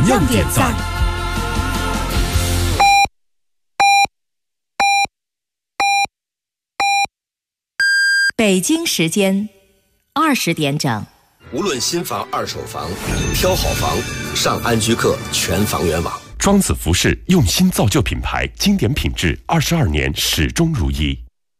样点赞。 北京时间20点整。 无论新房、二手房，挑好房，上安居客全房源网。 庄子服饰用心造就品牌，经典品质，22年始终如一。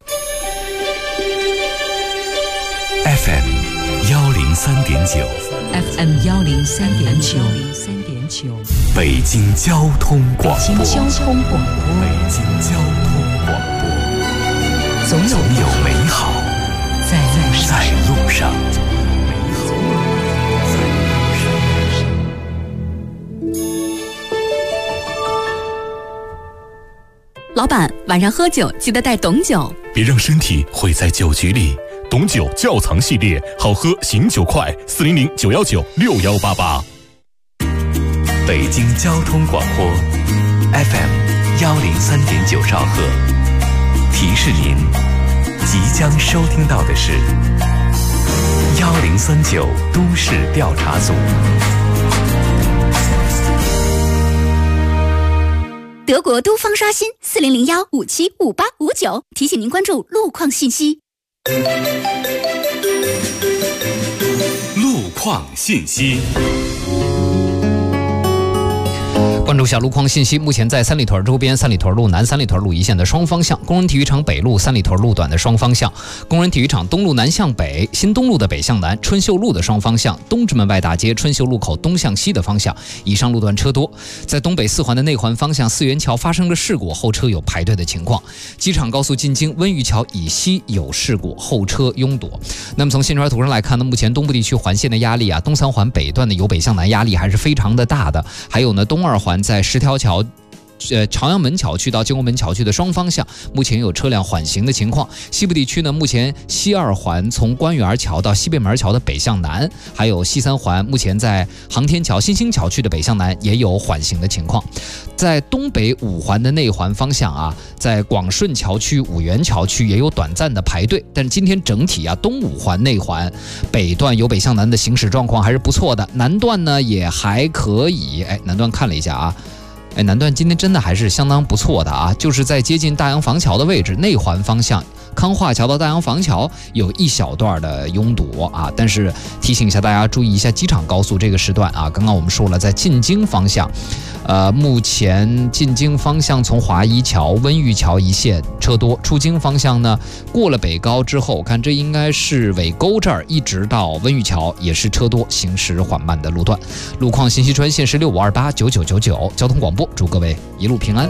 FM 103.9 FM 103.9， 北京交通广播。 北京交通广播。 北京交通广播。总有美好在路上。 老板，晚上喝酒记得带董酒， 别让身体毁在酒局里。董酒窖藏系列，好喝醒酒快，400-919-6188。北京交通广播 FM 103.9兆赫，提示您即将收听到的是1039都市调查组。 德国都方刷新4001575859，提醒您关注路况信息。 路况信息。 关注下路况信息，目前在三里屯周边、三里屯路南、三里屯路一线的双方向，工人体育场北路、三里屯路段的双方向，工人体育场东路南向北、新东路的北向南、春秀路的双方向，东直门外大街春秀路口东向西的方向，以上路段车多。在东北四环的内环方向，四元桥发生了事故，后车有排队的情况。机场高速进京温榆桥以西有事故，后车拥堵。那么从线圈图上来看呢，目前东部地区环线的压力啊，东三环北段的由北向南压力还是非常的大的。还有呢，东二环在10条桥朝阳门桥区到建国门桥区的双方向，目前有车辆缓行的情况。西部地区呢，目前西二环从官园桥到西便门桥的北向南，还有西三环目前在航天桥、新兴桥区的北向南也有缓行的情况。在东北五环的内环方向啊，在广顺桥区、五原桥区也有短暂的排队，但是今天整体啊，东五环内环北段由北向南的行驶状况还是不错的，南段呢也还可以。南段看了一下啊。南段今天真的还是相当不错的啊，就是在接近大洋房桥的位置，内环方向康化桥到大洋房桥有一小段的拥堵啊，但是提醒一下大家注意一下机场高速这个时段啊，刚刚我们说了，在进京方向，目前进京方向从华一桥、温榆桥一线车多，出京方向呢，过了北高之后，看这应该是尾沟这儿一直到温榆桥也是车多，行驶缓慢的路段。路况信息专线是65289999，交通广播，祝各位一路平安。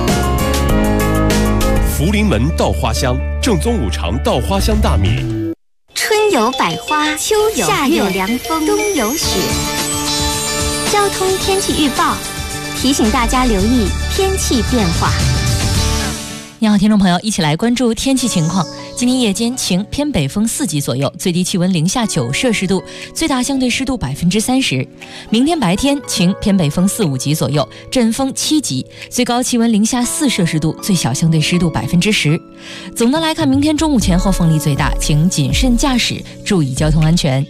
福临门稻花香，正宗五常稻花香大米。 春有百花，秋有夏有凉风，冬有雪。交通天气预报提醒大家留意天气变化。 你好，听众朋友，一起来关注天气情况。今天夜间晴，偏北风4级左右，最低气温零下9摄氏度，最大相对湿度30%。明天白天晴，偏北风4、5级左右，阵风7级，最高气温零下4摄氏度，最小相对湿度10%。总的来看，明天中午前后风力最大，请谨慎驾驶，注意交通安全。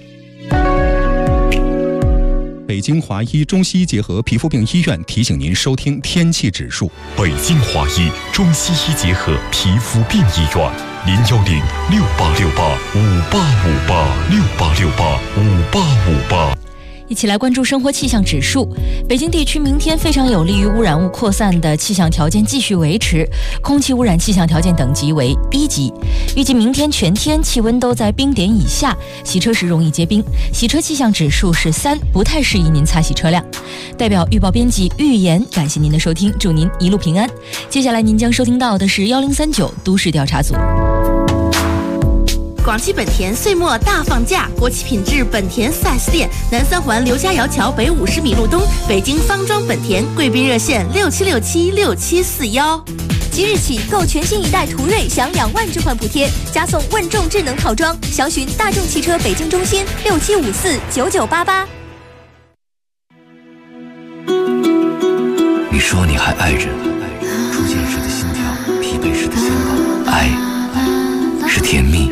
北京华医中西医结合皮肤病医院提醒您收听天气指数。 北京华医中西医结合皮肤病医院，010-6868-5858，6868-5858。 一起来关注生活气象指数。北京地区明天非常有利于污染物扩散的气象条件继续维持，空气污染气象条件等级为1级。预计明天全天气温都在冰点以下，洗车时容易结冰，洗车气象指数是3，不太适宜您擦洗车辆。代表预报编辑预言，感谢您的收听，祝您一路平安。接下来您将收听到的是1039都市调查组。 广汽本田岁末大放价，国企品质本田4S店，南三环刘家窑桥北50米路东，北京方庄本田，贵宾热线67676741。 即日起购全新一代途锐享2万置换补贴，加送问众智能套装，详询大众汽车北京中心67549988。 你说你还爱着，初见时的心跳，疲惫时的心跳，爱是甜蜜。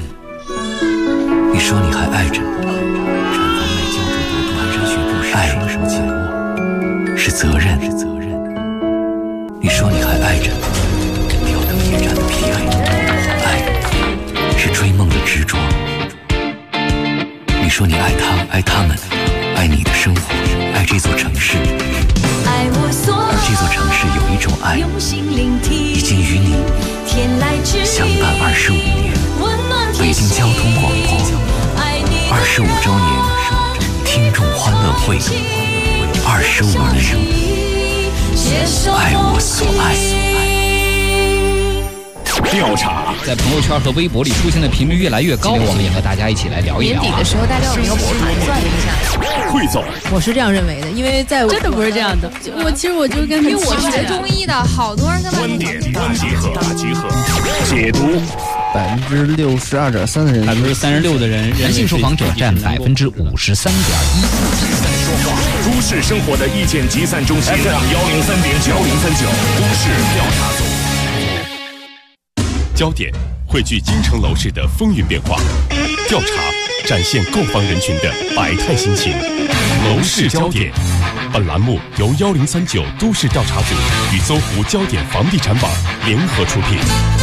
你说你还爱着，产房内胶质毒，蹒跚学步时双手紧握， 是责任。你说你还爱着挑灯夜战的偏爱，爱是追梦的执着。你说你爱他，爱他们，爱你的生活，爱这座城市。而这座城市有一种爱，已经与你相伴25年。北京交通广播25周年，听众欢乐会25年，爱我所爱。 调查在朋友圈和微博里出现的频率越来越高，我们也和大家一起来聊一聊。 年底的时候，大家有没有盘算一下？ 汇总， 我是这样认为的，因为在真的不是这样的。 其实我就跟他们， 因为我学中医的，好多人跟观点大集合，解读。 62.3%的人 ，36%的人，男性受访者占53.1%。 都市生活的意见集散中心 FM 103.9，103.9都市调查组。 焦点汇聚京城楼市的风云变化，调查展现购房人群的百态心情。楼市焦点，本栏目由1039都市调查组与搜狐焦点房地产网联合出品。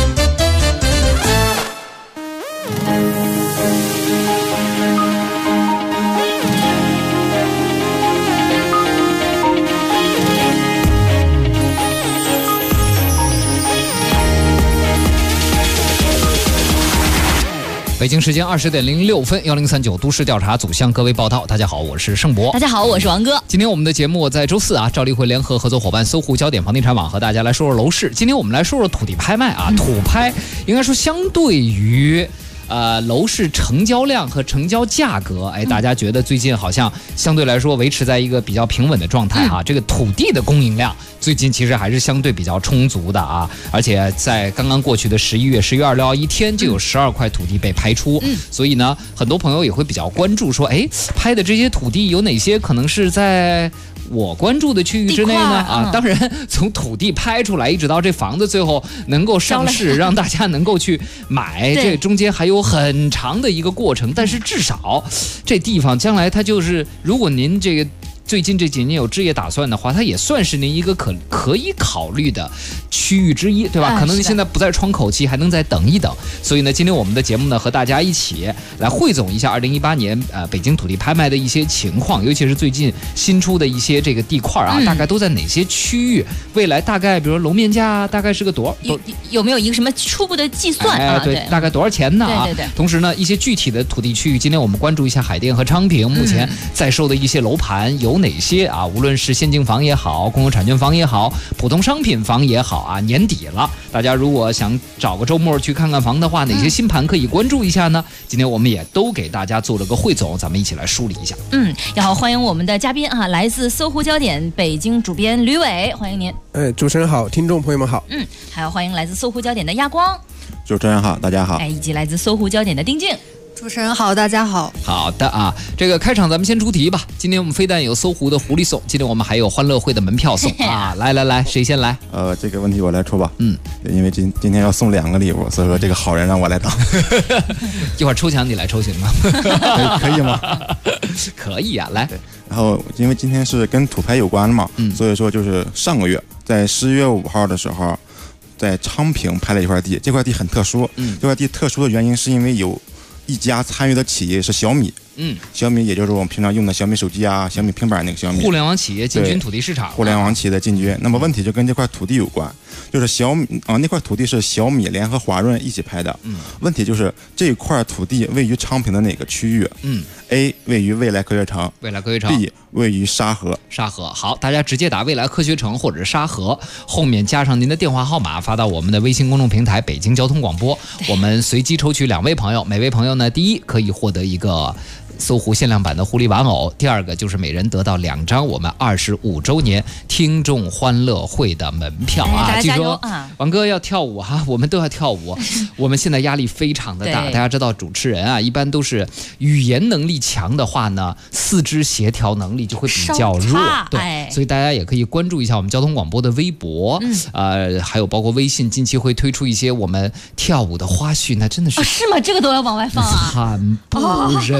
北京时间20点06分，1039都市调查组向各位报道。大家好，我是盛博。 大家好，我是王哥。 今天我们的节目在周四啊，赵丽慧联合合作伙伴搜狐焦点房地产网和大家来说说楼市。今天我们来说说土地拍卖啊，土拍应该说相对于楼市成交量和成交价格，大家觉得最近好像相对来说维持在一个比较平稳的状态哈。这个土地的供应量最近其实还是相对比较充足的啊，而且在刚刚过去的11月2号一天就有12块土地被拍出，所以呢，很多朋友也会比较关注说，拍的这些土地有哪些可能是在我关注的区域之内呢？当然从土地拍出来一直到这房子最后能够上市，让大家能够去买，这中间还有很长的一个过程。但是至少这地方将来它就是，如果您这个最近这几年有置业打算的话，它也算是您一个可以考虑的区域之一，对吧？可能你现在不在窗口期，还能再等一等。所以呢，今天我们的节目呢，和大家一起来汇总一下2018年北京土地拍卖的一些情况，尤其是最近新出的一些这个地块啊，大概都在哪些区域？未来大概比如楼面价大概是个多少？ 有没有一个什么初步的计算啊？ 对，大概多少钱呢？啊，对。同时呢，一些具体的土地区域，今天我们关注一下海淀和昌平目前在售的一些楼盘有哪些啊？无论是现金房也好，公有产权房也好，普通商品房也好啊，年底了，大家如果想找个周末去看看房的话，哪些新盘可以关注一下呢？今天我们也都给大家做了个汇总，咱们一起来梳理一下。 然后欢迎我们的嘉宾啊，来自搜狐焦点北京主编吕伟，欢迎您。 主持人好，听众朋友们好。 还要欢迎来自搜狐焦点的亚光。 主持人好，大家好。 以及来自搜狐焦点的丁静。 主持人好，大家好。 好的啊，这个开场咱们先出题吧。今天我们非但有搜狐的狐狸送，今天我们还有欢乐会的门票送啊！来，谁先来？ 这个问题我来出吧。因为今天要送2个礼物，所以说这个好人让我来当。 一会儿抽奖你来抽行吗？ 可以吗？ 可以啊，来。 然后因为今天是跟土拍有关嘛，所以说就是上个月在11月5号的时候，在昌平拍了一块地，这块地很特殊。这块地特殊的原因是因为有一家参与的企业是小米，小米也就是我们平常用的小米手机啊、小米平板那个小米。 互联网企业进军土地市场， 互联网企业的进军。那么问题就跟这块土地有关，就是小米那块土地是小米联合华润一起拍的。问题就是这块土地位于昌平的哪个区域？A 位于未来科学城，B 位于沙河。 好，大家直接打未来科学城或者是沙河，后面加上您的电话号码，发到我们的微信公众平台北京交通广播，我们随机抽取2位朋友，每位朋友呢，第一可以获得一个搜狐限量版的狐狸玩偶，第二个就是每人得到2张我们25周年听众欢乐会的门票啊！据说王哥要跳舞哈，我们都要跳舞。我们现在压力非常的大，大家知道主持人啊，一般都是语言能力强的话呢，四肢协调能力就会比较弱，对，所以大家也可以关注一下我们交通广播的微博，还有包括微信，近期会推出一些我们跳舞的花絮，那真的是是吗？这个都要往外放啊， 惨不忍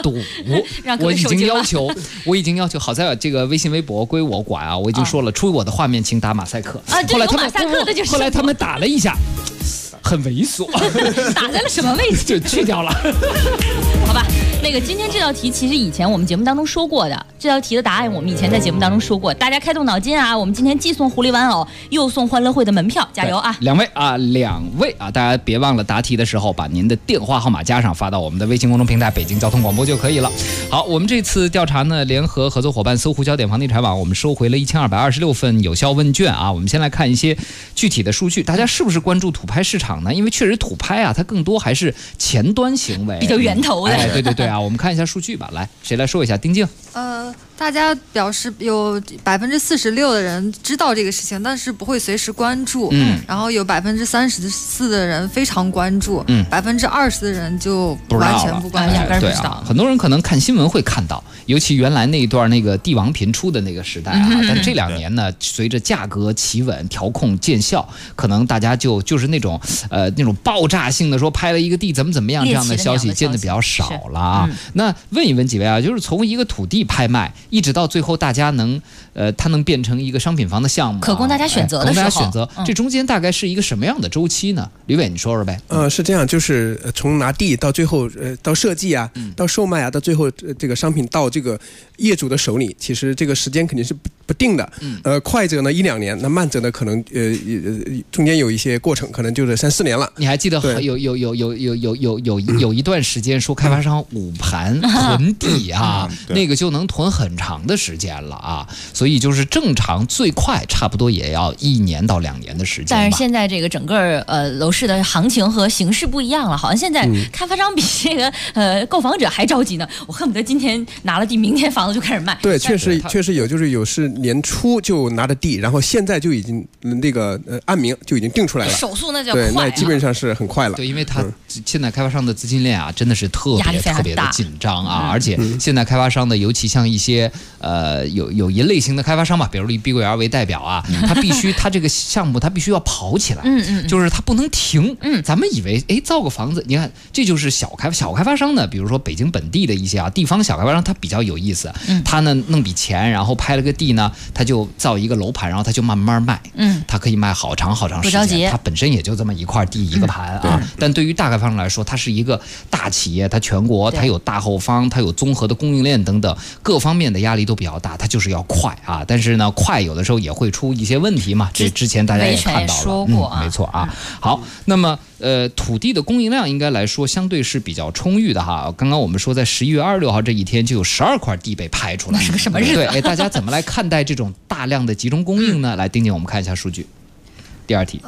赌，我已经要求，好在这个微信微博归我管啊，我已经说了，出于我的画面请打马赛克。 后来他们马赛克的就是后来他们打了一下，很猥琐， 打在了什么位置？ 就去掉了。 好吧，那个今天这道题其实以前我们节目当中说过的，这道题的答案我们以前在节目当中说过，大家开动脑筋啊！我们今天既送狐狸玩偶，又送欢乐会的门票，加油啊！ 两位啊，大家别忘了答题的时候把您的电话号码加上，发到我们的微信公众平台北京交通广播就可以了。好，我们这次调查呢，联合合作伙伴搜狐焦点房地产网，我们收回了1226份有效问卷啊。我们先来看一些具体的数据，大家是不是关注土拍市场呢？因为确实土拍啊，它更多还是前端行为， 比较源头的。 对啊，我们看一下数据吧。来，谁来说一下？丁静。 大家表示有46%的人知道这个事情，但是不会随时关注。然后有34%的人非常关注，20%的人就完全不关注， 压根不知道。 很多人可能看新闻会看到，尤其原来那一段那个帝王频出的那个时代啊，但这2年呢，随着价格企稳、调控见效，可能大家就是那种爆炸性的说拍了一个地怎么样这样的消息见得比较少了啊。那问一问几位啊，就是从一个土地拍卖一直到最后大家它能变成一个商品房的项目， 可供大家选择的时候， 这中间大概是一个什么样的周期呢？吕伟，你说说呗。 是这样，就是从拿地到最后到设计啊，到售卖啊，到最后这个商品到这个业主的手里，其实这个时间肯定是不定的。快者呢1-2年，那慢者呢可能中间有一些过程，可能就是3-4年了。 你还记得有一段时间说开发商捂盘囤地啊，那个就能囤很长的时间了啊，所以就是正常最快差不多也要1年到2年的时间。 但是现在这个整个楼市的行情和形势不一样了，好像现在开发商比这个购房者还着急呢。我恨不得今天拿了地，明天房子就开始卖。 对，确实有，就是有是年初就拿的地，然后现在就已经那个按名就已经定出来了， 手速那叫快， 对，那基本上是很快了。 对，因为它现在开发商的资金链啊，真的是特别的紧张啊，而且现在开发商的，尤其像一些有一类型的开发商吧，比如以碧桂园为代表啊，他这个项目他必须要跑起来，就是他不能停。咱们以为造个房子，你看这就是小开发商呢，比如说北京本地的一些地方小开发商，他比较有意思，他呢弄笔钱，然后拍了个地呢，他就造一个楼盘，然后他就慢慢卖，他可以卖好长时间，他本身也就这么一块地一个盘啊。但对于大开发商来说，它是一个大企业，它全国它有大后方，它有综合的供应链等等各方面的压力都比较大，它就是要快啊。但是呢，快有的时候也会出一些问题嘛，这之前大家也看到了， 说过没错啊。好，那么土地的供应量应该来说相对是比较充裕的哈。刚刚我们说在11月26号这一天就有12块地被拍出来， 那是个什么日子？ 对，大家怎么来看待这种大量的集中供应呢？来，丁丁，我们看一下数据。第2题，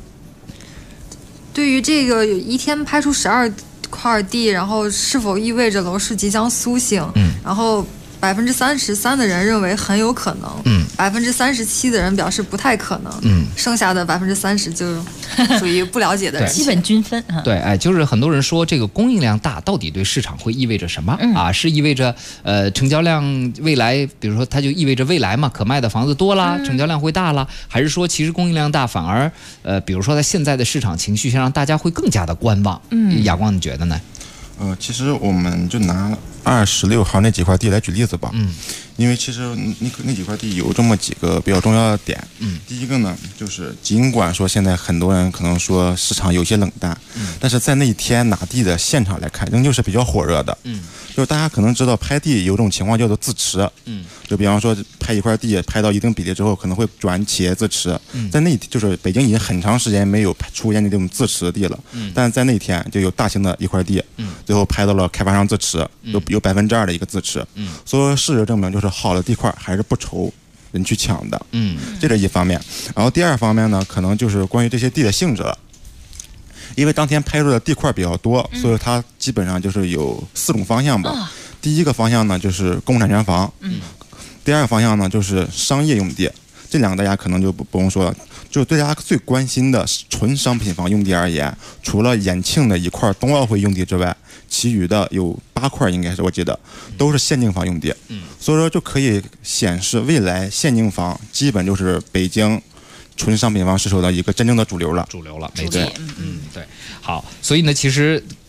对于这个一天拍出12块地，然后是否意味着楼市即将苏醒？然后33%的人认为很有可能，37%的人表示不太可能，剩下的30%就属于不了解的人， 基本均分。 对，就是很多人说这个供应量大，到底对市场会意味着什么啊？是意味着成交量未来，比如说它就意味着未来嘛，可卖的房子多啦，成交量会大啦，还是说其实供应量大反而比如说在现在的市场情绪上让大家会更加的观望？亚光你觉得呢？ 其实我们就拿26号那几块地来举例子吧。因为其实那几块地有这么几个比较重要的点。第一个呢，就是尽管说现在很多人可能说市场有些冷淡，但是在那一天拿地的现场来看，仍旧是比较火热的。就是大家可能知道拍地有种情况叫做自持。就比方说拍一块地拍到一定比例之后，可能会转企业自持。在那就是北京已经很长时间没有出现这种自持的地了。但是在那天就有大型的一块地，最后拍到了开发商自持，有2%的一个自持。所以事实证明，就是好的地块还是不愁人去抢的。这是一方面。然后第2方面呢，可能就是关于这些地的性质了。因为当天拍出的地块比较多，所以它基本上就是有4种方向吧。第一个方向呢就是公产权房，第2个方向呢就是商业用地。这2个大家可能就不用说了。就是对大家最关心的纯商品房用地而言，除了延庆的一块冬奥会用地之外，其余的有8块，应该是我记得都是限定房用地。所以说就可以显示未来限定房基本就是北京纯商品房市场的一个真正的主流了， 没错。对。好，所以呢，其实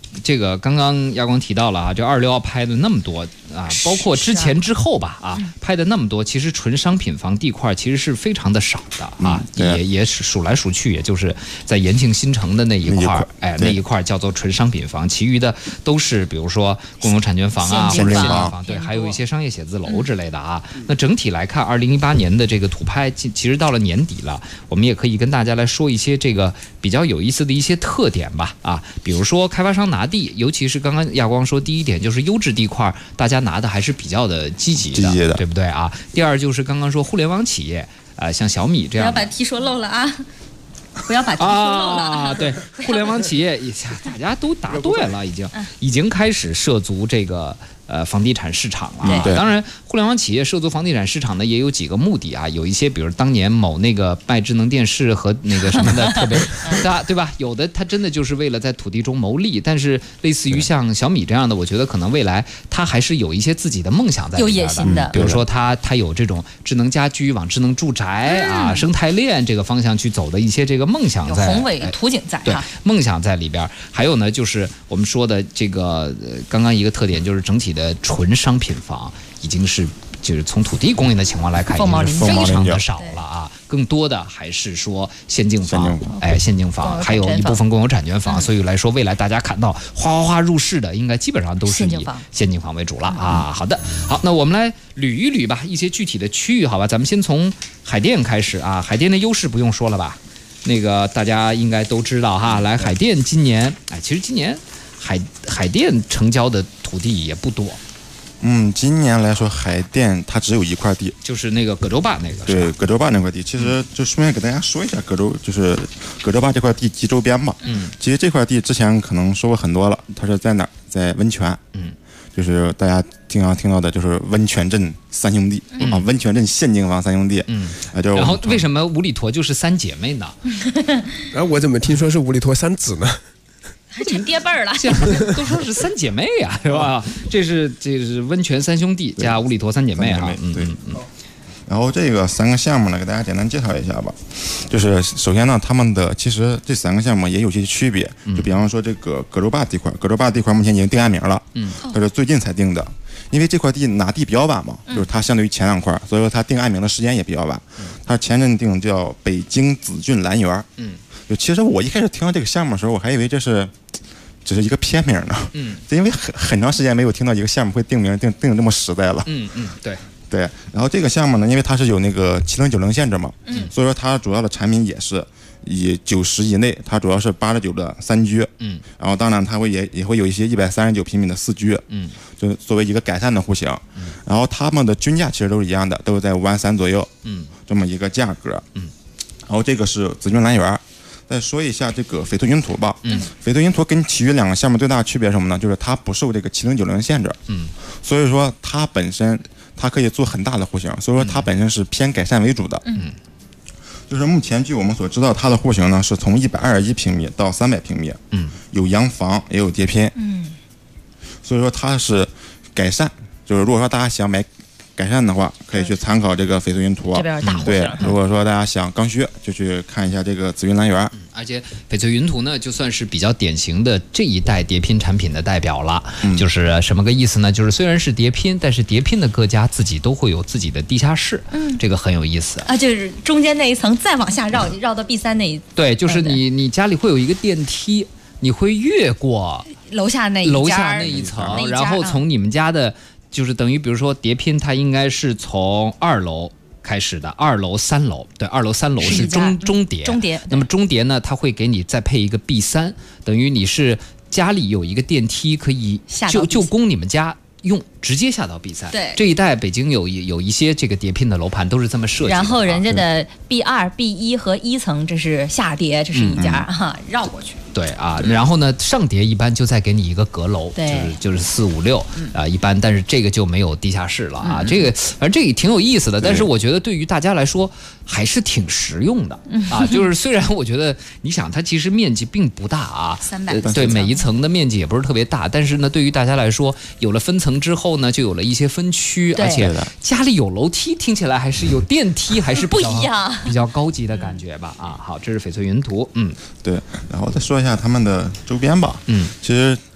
这个刚刚亚光提到了啊，这261号拍的那么多啊，包括之前之后吧啊，拍的那么多，其实纯商品房地块其实是非常的少的啊，也数来数去，也就是在延庆新城的那一块，那一块叫做纯商品房，其余的都是比如说公有产权房啊，或者现金房，对，还有一些商业写字楼之类的啊。那整体来看，2018年的这个土拍，其实到了年底了，我们也可以跟大家来说一些这个比较有意思的一些特点吧啊，比如说开发商拿地，尤其是刚刚亚光说，第一点就是优质地块，大家拿的还是比较的积极的，对不对啊？第二就是刚刚说互联网企业像小米这样的， 不要把题说漏了啊。不要把题说漏了啊！对，互联网企业一下大家都答对了，已经开始涉足这个房地产市场了。当然，互联网企业涉足房地产市场呢，也有几个目的啊。有一些，比如当年某那个卖智能电视和那个什么的特别大，对吧？有的它真的就是为了在土地中谋利，但是类似于像小米这样的，我觉得可能未来它还是有一一些自己的梦想在里边的，有野心的。比如说它有这种智能家居往智能住宅啊、生态链这个方向去走的一些这个梦想在， 有宏伟图景在， 对，梦想在里边。还有呢，就是我们说的这个刚刚一个特点，就是整体的纯商品房已经是就是从土地供应的情况来看，已经是非常的少了啊。更多的还是说现金房，现金房，还有一部分公有产权房。所以来说，未来大家看到哗入市的，应该基本上都是以现金房为主了啊。好的，好，那我们来捋一捋吧，一些具体的区域，好吧？咱们先从海淀开始啊。海淀的优势不用说了吧？那个大家应该都知道哈。来，海淀今年，其实今年海淀成交的土地也不多。 今年来说，海淀它只有一块地， 就是那个葛洲坝那个。 对，葛洲坝那块地，其实就顺便给大家说一下，葛洲坝这块地及周边吧。其实这块地之前可能说过很多了，它是在哪儿？在温泉。就是大家经常听到的，就是温泉镇三兄弟啊，温泉镇现金房三兄弟。 然后为什么五里坨就是三姐妹呢？ 然后我怎么听说是五里坨三子呢？ 还成爹辈儿了， 都说是三姐妹呀，是吧？这是温泉三兄弟加五里坨三姐妹啊。 对。然后这个三个项目呢，给大家简单介绍一下吧。就是首先呢，他们的其实这三个项目也有些区别。就比方说这个葛洲坝地块，葛洲坝地块目前已经定案名了，它是最近才定的。因为这块地拿地比较晚嘛，就是它相对于前两块，所以说它定案名的时间也比较晚。它前阵定叫北京紫骏蓝园。就其实我一开始听到这个项目的时候，我还以为这是只是一个片名呢。因为很长时间没有听到一个项目会定名定这么实在了。对。然后这个项目呢，因为它是有那个7090限制嘛，所以说它主要的产品也是以90以内，它主要是89的3居。然后当然它也会有一些139平米的4居。就作为一个改善的户型。然后他们的均价其实都是一样的，都是在5万3左右。这么一个价格。然后这个是紫骏蓝园。再说一下这个翡翠云图吧。翡翠云图跟其余两个项目最大的区别是什么呢？就是它不受这个7090限制。所以说它本身它可以做很大的户型，所以说它本身是偏改善为主的。就是目前据我们所知道，它的户型呢是从121平米到300平米。有洋房也有叠拼。所以说它是改善，就是如果说大家想买改善的话，可以去参考这个翡翠云图。 这边大户型。 对，如果说大家想刚需，就去看一下这个紫骏蓝园。 而且翡翠云图呢，就算是比较典型的这一代叠拼产品的代表了。就是什么个意思呢？就是虽然是叠拼，但是叠拼的各家自己都会有自己的地下室。这个很有意思啊，就是中间那一层再往下绕到 B3那一。 对，就是你家里会有一个电梯，你会越过楼下那一层，然后从你们家的。就是等于比如说叠拼，它应该是从2楼开始的，2楼3楼，对，2楼3楼是中叠。那么中叠呢，它会给你再配一个 B3，等于你是家里有一个电梯可以就供你们家用，直接下到 B3。 对， 这一带北京有一些这个叠拼的楼盘都是这么设计的。 然后人家的 B2、B1 和1层这是下叠，这是一家绕过去。 对啊，然后呢，上叠一般就再给你一个阁楼，就是4、5、6一般，但是这个就没有地下室了啊。这个反正这也挺有意思的，但是我觉得对于大家来说还是挺实用的啊。就是虽然我觉得你想它其实面积并不大啊 ，300 对，每一层的面积也不是特别大，但是呢，对于大家来说，有了分层之后呢，就有了一些分区，而且家里有楼梯，听起来还是有电梯，还是不一样， 比较高级的感觉吧啊。好，这是翡翠云图。 对，然后再说一下他们的周边吧。其实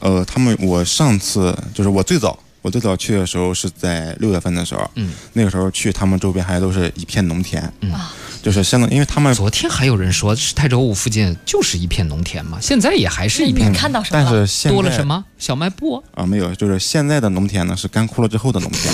我上次就是我最早去的时候是在6月份的时候，那个时候去他们周边还都是一片农田，就是相当，因为他们昨天还有人说是泰州五附近就是一片农田嘛，现在也还是一片。 你看到什么了？ 但是现在多了什么？小卖部啊？没有，就是现在的农田呢是干枯了之后的农田，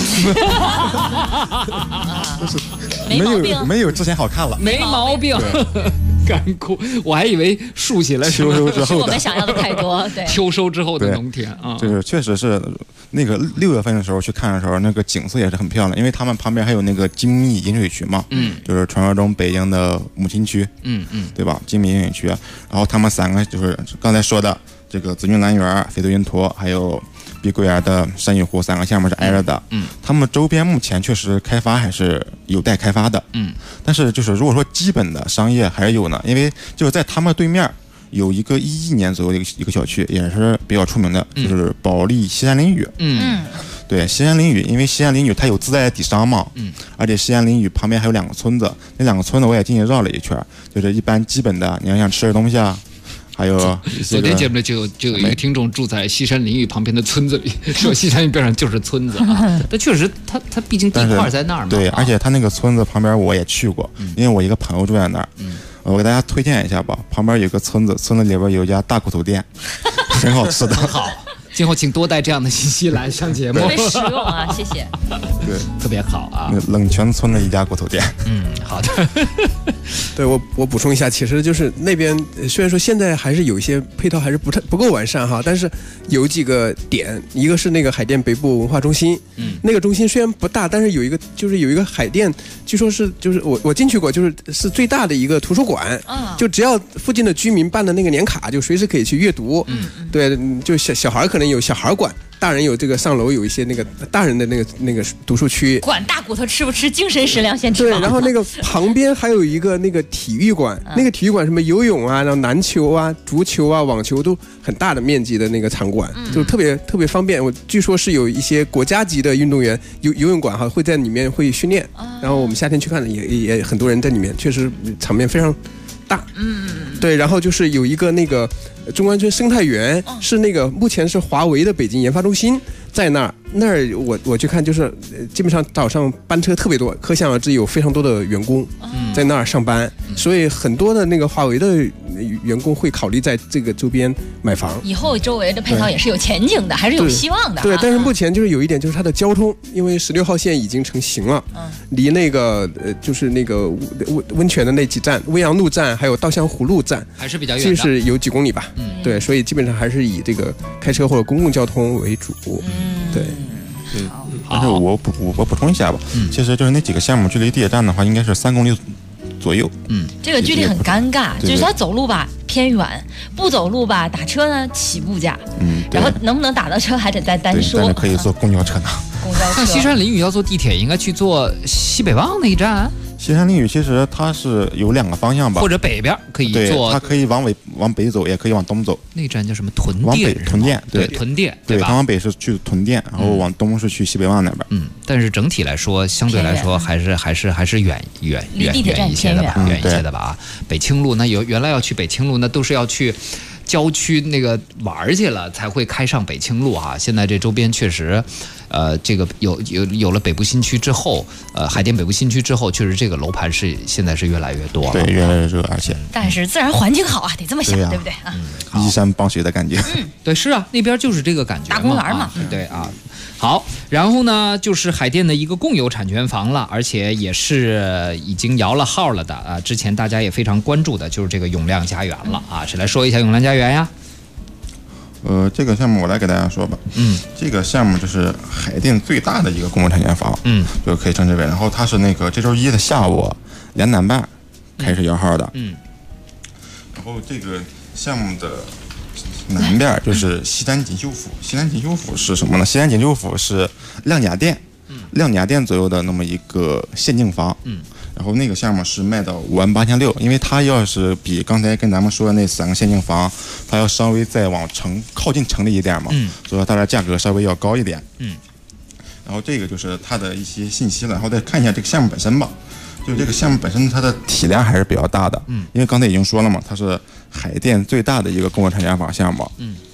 就是没有之前好看了， 没毛病。干枯，我还以为竖起来秋收之后的， 是我们想要的太多。对， 秋收之后的农田啊， 就是确实是那个6月份的时候去看的时候，那个景色也是很漂亮，因为他们旁边还有那个精密饮水区嘛，就是传说中北京的母亲区，对吧？精密饮水区，然后他们3个就是刚才说的这个紫金兰园、翡翠云图，还有碧桂园的山芋湖3个项目是挨着的，他们周边目前确实开发还是有待开发的，但是就是如果说基本的商业还是有呢，因为就是在他们对面有一个11年左右的一个小区，也是比较出名的，就是保利西山林屿，对，西山林屿，因为西山林屿它有自带的底商嘛，而且西山林屿旁边还有2个村子，那2个村子我也进去绕了一圈，就是一般基本的，你要想吃的东西啊。还有昨天节目里就有一个听众住在西山林屿旁边的村子里，说西山林边上就是村子啊。但确实他毕竟地块在那儿嘛。 对，而且他那个村子旁边我也去过，因为我一个朋友住在那儿。我给大家推荐一下吧，旁边有个村子，村子里边有一家大骨头店，很好吃的。 很好，今后请多带这样的信息来上节目， 特别实用啊，谢谢。 对， 特别好啊。 冷泉村的一家骨头店。 好的。 对，我补充一下，其实就是那边虽然说现在还是有一些配套还是不够完善哈，但是有几个点，一个是那个海淀北部文化中心，那个中心虽然不大，但是有一个海淀，据说是就是我进去过，是最大的一个图书馆，就只要附近的居民办的那个年卡，就随时可以去阅读，对，就小孩可能有小孩馆。大人有这个上楼有一些那个大人的那个读书区， 管大骨头吃不吃，精神食粮先吃。 对，然后那个旁边还有一个那个体育馆，那个体育馆什么游泳啊，然后篮球啊、足球啊、网球都很大的面积的那个场馆，就特别方便。我据说是有一些国家级的运动员游泳馆哈会在里面会训练，然后我们夏天去看也很多人在里面，确实场面非常大。对，然后就是有一个那个中关村生态园，是那个目前是华为的北京研发中心在那儿。我去看，就是基本上早上班车特别多，可想而知有非常多的员工在那儿上班，所以很多的那个华为的员工会考虑在这个周边买房。 以后周围的配套也是有前景的，还是有希望的。 对，但是目前就是有一点，就是它的交通，因为16号线已经成型了，离那个就是那个温泉的那几站，温阳路站还有稻香湖路站还是比较远的， 就是有几公里吧。对，所以基本上还是以这个开车或者公共交通为主。对。 但是我补充一下吧，其实就是那几个项目距离地铁站的话，应该是3公里左右。 这个距离很尴尬，就是他走路吧偏远，不走路吧打车呢起步价，然后能不能打到车还得再单说。 但是可以坐公交车呢。 像西山林屿要坐地铁，应该去坐西北旺那一站。 西山林屿其实它是有2个方向吧， 或者北边可以坐， 它可以往北走，也可以往东走。 那站叫什么？屯店。 往北屯店， 对，屯店， 对吧？ 它往北是去屯店，然后往东是去西北旺那边。 但是整体来说，相对来说还是远一些的吧，远一些的吧啊。北清路那原来要去北清路，那都是要去郊区那个玩去了才会开上北清路啊。现在这周边确实。这个有了北部新区之后，海淀北部新区之后，确实这个楼盘现在是越来越多了， 对，越来越热，而且但是自然环境好啊，得这么想，对不对啊？ 依山傍水的感觉， 对，是啊，那边就是这个感觉， 大公园嘛， 对啊。好，然后呢，就是海淀的一个共有产权房了，而且也是已经摇了号了的啊。之前大家也非常关注的，就是这个永亮家园了啊。谁来说一下永亮家园呀？ 这个项目我来给大家说吧。这个项目就是海淀最大的一个公共产权房，就可以称之为。然后它是那个这周1的下午2点半开始摇号的。然后这个项目的南边就是西单锦绣府。西单锦绣府是什么呢？西单锦绣府是亮甲店左右的那么一个限定房。然后那个项目是卖到58600，因为它要是比刚才跟咱们说的那3个限定房，它要稍微再往靠近城里一点嘛，所以它的价格稍微要高一点。然后这个就是它的一些信息了，然后再看一下这个项目本身吧。就这个项目本身，它的体量还是比较大的，因为刚才已经说了嘛，它是海淀最大的一个公有产权房项目。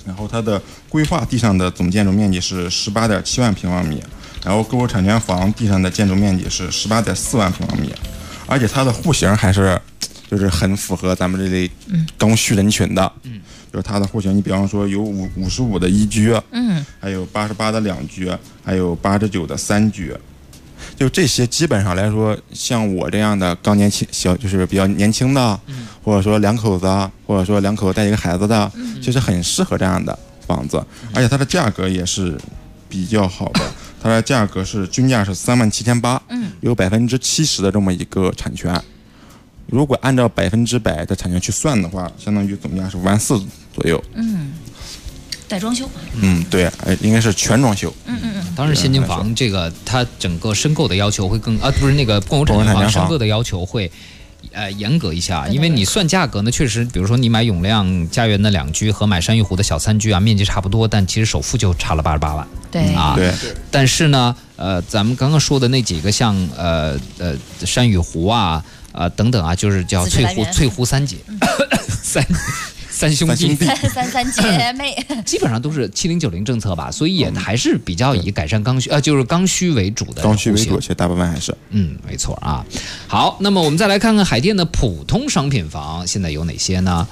然后它的规划地上的总建筑面积是18.7万平方米，然后购物产权房地上的建筑面积是18.4万平方米，而且它的户型还是就是很符合咱们这类刚需人群的，就是它的户型，你比方说有55的1居，还有88的2居，还有89的3居。就这些基本上来说，像我这样的刚年轻就是比较年轻的，或者说2口子，或者说2口子带一个孩子的，其实很适合这样的房子，而且它的价格也是比较好的，它的价格是均价是37800，有70%的这么一个产权。如果按照100%的产权去算的话，相当于总价是54000左右。 带装修。 对，应该是全装修。 当然，现金房这个它整个申购的要求会更不是那个共有产权房申购的要求会严格一下，因为你算价格呢，确实，比如说你买永亮家园的2居和买山玉湖的小3居啊，面积差不多，但其实首付就差了88万。 对但是呢，咱们刚刚说的那几个像山玉湖啊等等啊，就是叫翠湖三姐三兄弟三姐妹， 基本上都是7090政策吧，所以也还是比较以改善刚需就是刚需为主的。 刚需为主，其实大部分还是没错啊。好，那么我们再来看看海淀的普通商品房现在有哪些呢？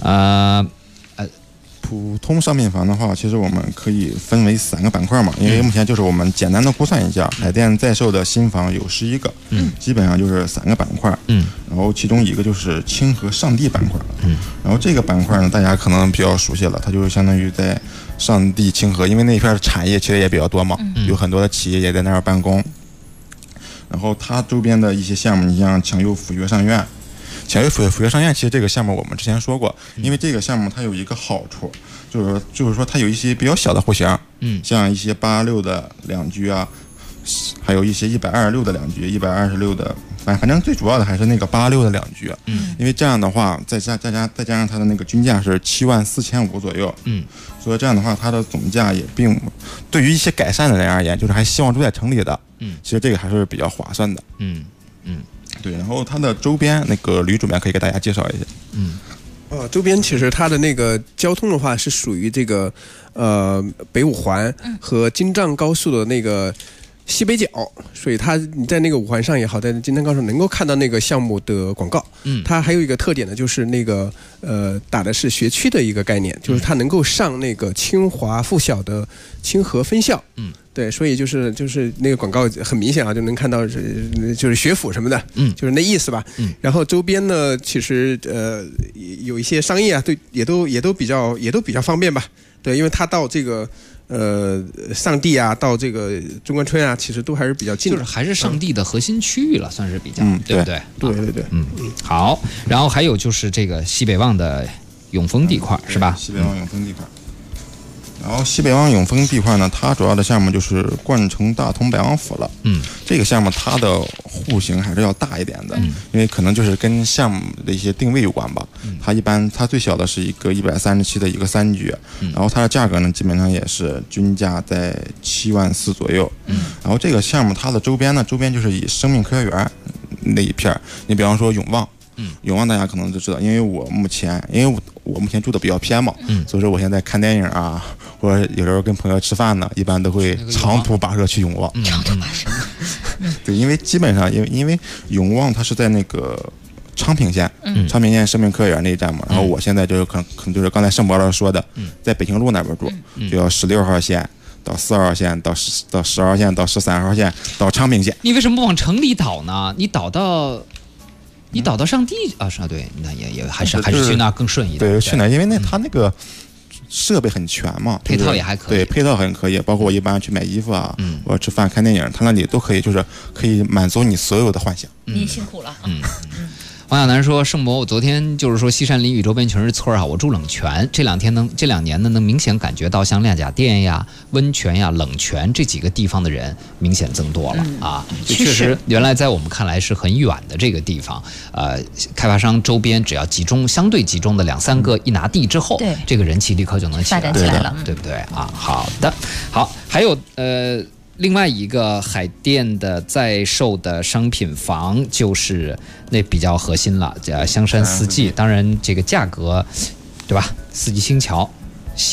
普通商品房的话，其实我们可以分为3个板块嘛，因为目前就是我们简单的估算一下，海淀在售的新房有11个，基本上就是3个板块，然后其中一个就是清河上地板块，然后这个板块呢，大家可能比较熟悉了，它就是相当于在上地清河，因为那片的产业其实也比较多嘛，有很多的企业也在那儿办公，然后它周边的一些项目，你像强优府约上院。府约上院，其实这个项目我们之前说过，因为这个项目它有一个好处，就是说它有一些比较小的户型，像一些86的2居啊，还有一些126的2居，126的，反正最主要的还是那个86的2居，因为这样的话，再加上它的那个均价是74500左右，所以这样的话，它的总价也并对于一些改善的人而言，就是还希望住在城里的，其实这个还是比较划算的，对，然后它的周边那个吕主编可以给大家介绍一下。 周边其实它的那个交通的话是属于这个北五环和京藏高速的那个西北角，所以你在那个五环上也好，在京藏高速能够看到那个项目的广告。它还有一个特点呢，就是那个打的是学区的一个概念，就是它能够上那个清华附小的清河分校。对，所以就是那个广告很明显啊，就能看到就是学府什么的，就是那意思吧。然后周边呢，其实有一些商业啊，对，也都比较方便吧。对，因为它到这个上地啊，到这个中关村啊，其实都还是比较近的， 就是还是上地的核心区域了，算是比较，对不对？ 对， 好，然后还有就是这个西北旺的永丰地块，是吧？ 西北旺永丰地块。然后西北旺永丰地块呢，它主要的项目就是冠城大通百王府了。这个项目它的户型还是要大一点的，因为可能就是跟项目的一些定位有关吧。它最小的是一个137的一个3居，然后它的价格呢，基本上也是均价在74000左右。然后这个项目它的周边就是以生命科学园那一片，你比方说永旺。永旺大家可能都知道，因为我目前住的比较偏嘛，所以说我现在看电影啊，或者有时候跟朋友吃饭呢，一般都会长途跋涉去永旺。 长途跋涉。 对，因为基本上因为永旺它是在那个昌平县，昌平县生命科学园那一站嘛，然后我现在就是可能就是刚才盛博老师说的，在北京路那边住，就要16号线到4号线到10号线到13号线到昌平县。 你为什么不往城里倒呢？你倒到上地啊？是啊，对，那也还是去那更顺一点。 对，去那，因为它那个设备很全嘛， 配套也还可以。 对，配套很可以，包括我一般去买衣服啊，或者吃饭、看电影，它那里都可以，就是可以满足你所有的幻想。 你辛苦了。 王小楠说：“盛博，我昨天就是说西山林与周边全是村啊，我住冷泉，这2年呢，能明显感觉到像亮甲店呀、温泉呀、冷泉这几个地方的人明显增多了啊。确实，原来在我们看来是很远的这个地方，开发商周边只要相对集中的2-3个一拿地之后，这个人气立刻就能发展起来了， 对不对啊？好的，好，还有另外一个海淀的在售的商品房就是那比较核心了，香山四季，当然这个价格，对吧？四季青桥西边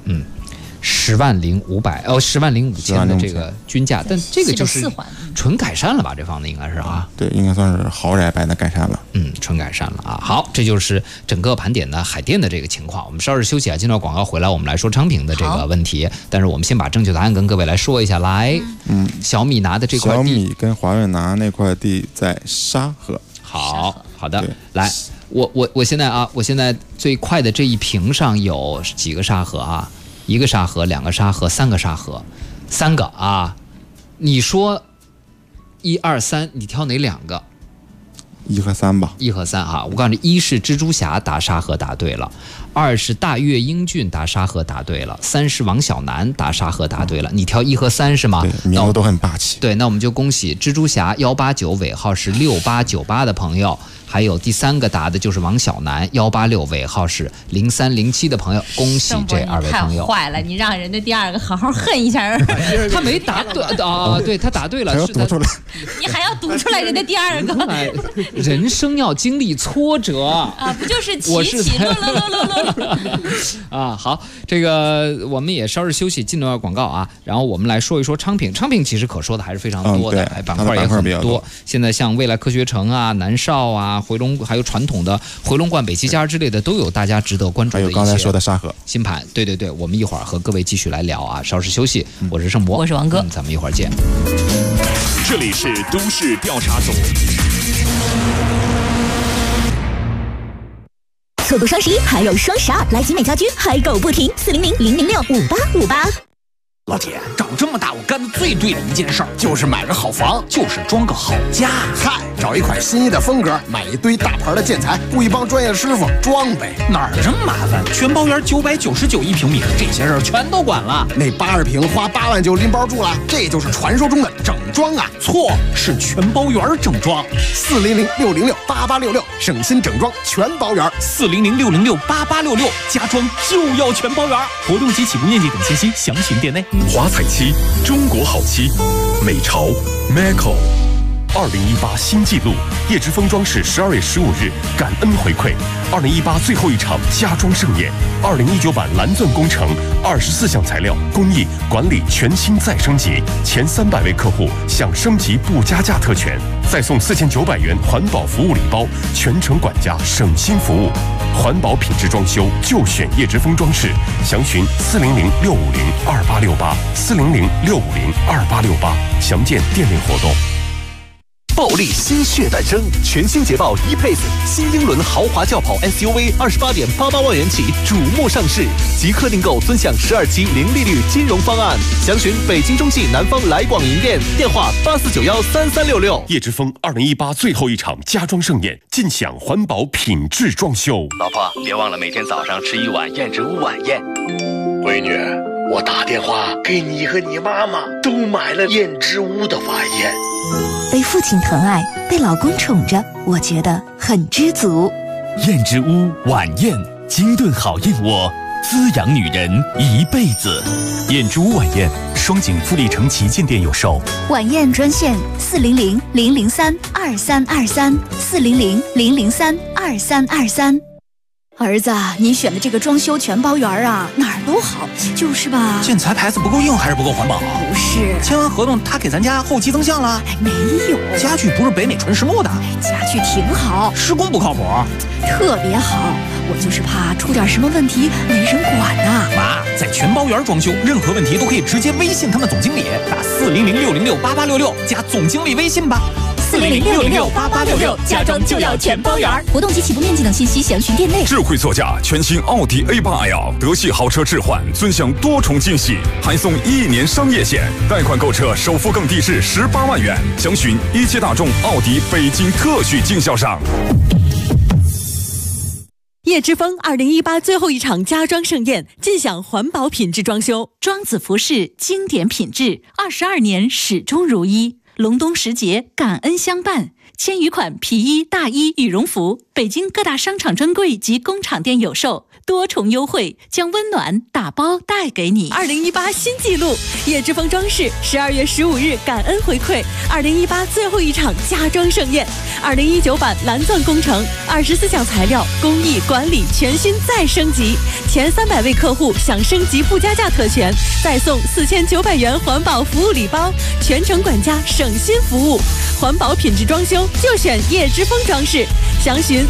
105000的这个均价，但这个就是纯改善了吧？这房子应该是啊， 对，应该算是豪宅般的改善了。 纯改善了啊。好，这就是整个盘点的海淀的这个情况。我们稍事休息啊，进到广告回来，我们来说昌平的这个问题。但是我们先把正确答案跟各位来说一下。来，小米拿的这块地， 小米跟华润拿那块地在沙河。 好的，来，我现在最快的这一屏上有几个沙河啊？1个沙河，2个沙河，3个沙河，3个啊。你说1、2、3，你挑哪2个 ？1和3吧。 1和3啊，我告诉你，1是蜘蛛侠答沙河答对了，2是大岳英俊答沙河答对了，3是王小楠答沙河答对了。你挑1和3是吗？ 对，名字都很霸气。 对，那我们就恭喜蜘蛛侠189尾号是6898的朋友。还有第3个答的就是王小楠186尾号是0307的朋友，恭喜这2位朋友。 太坏了，你让人家第2个好好恨一下。 他没答对啊，对他答对了，是读出来。 你还要读出来人家第2个。 人生要经历挫折啊，不就是起起落落啊？好，这个我们也稍事休息，进段广告啊，然后我们来说一说昌平。昌平其实可说的还是非常多的，板块也很多。现在像未来科学城啊、南少啊。回龙还有传统的回龙观、北齐家之类的都有大家值得关注的一些。 还有刚才说的沙河新盘，对，我们一会儿和各位继续来聊啊。稍事休息，我是盛博， 我是王哥， 咱们一会儿见。 这里是都市调查组。 错过双11还有双12，来集美家居嗨购不停，400-006-5858。 老铁，长这么大我干的最对的一件事儿就是买个好房，就是装个好家。 嗨，找一款心仪的风格，买一堆大牌的建材，雇一帮专业师傅装呗。 哪儿这么麻烦？全包园999一平米，这些事儿全都管了。 那80平花8万就拎包住了，这就是传说中的整装啊！ 错，是全包园整装。 400-606-8866，省心整装全包园。 400-606-8866，家装就要全包园。活动及起步面积等信息详询店内。 华彩漆，中国好漆，美潮 Maco。2018新纪录，叶之峰装饰12月15日感恩回馈，2018最后一场家装盛宴，2019版蓝钻工程24项材料工艺管理全新再升级，前300位客户享升级不加价特权，再送4900元环保服务礼包，全程管家省心服务，环保品质装修就选叶之峰装饰，详询400-650-2868，400-650-2868，详见店内活动。 暴力新血诞生，全新捷豹 E-Pace 新英伦豪华轿跑 SUV28.88万元起瞩目上市，即刻订购尊享12期零利率金融方案，详询北京中汽南方来广营店，电话84913366。 叶之峰2018最后一场家装盛宴，尽享环保品质装修。 老婆，别忘了每天早上吃一碗燕之屋晚宴。 闺女，我打电话给你和你妈妈都买了燕之屋的晚宴。 被父亲疼爱，被老公宠着，我觉得很知足。 燕之屋晚宴，精炖好燕窝，滋养女人一辈子。燕之屋晚宴，双井富力城旗舰店有售。 晚宴专线400-003-2323，400-003-2323。儿子，你选的这个装修全包园啊，哪儿都好，就是吧？ 建材牌子不够硬还是不够环保？ 不是， 签完合同他给咱家后期增项了？ 没有， 家具不是北美纯实木的， 家具挺好， 施工不靠谱， 特别好。我就是怕出点什么问题没人管啊。 妈，在全包园装修，任何问题都可以直接微信他们总经理，打400-606-8866加总经理微信吧。 400-606-8866，家装就要全包园。活动及起步面积等信息详询店内。 智慧座驾，全新奥迪 A8L 德系豪车置换，尊享多重惊喜，还送1年商业险，贷款购车首付更低至18万元。详询一汽大众奥迪北京特许经销商。 叶之峰2018最后一场家装盛宴，尽享环保品质装修，庄子服饰经典品质，22年始终如一。隆冬时节感恩相伴，千余款皮衣、大衣、羽绒服北京各大商场专柜及工厂店有售，多重优惠将温暖打包带给你。2018新纪录，叶之峰装饰12月15日感恩回馈2018最后一场家装盛宴，2019版蓝钻工程24项材料工艺管理全新再升级，前300位客户享升级不加价特权，再送4900元环保服务礼包，全程管家省心服务，环保品质装修就选叶之峰装饰，详询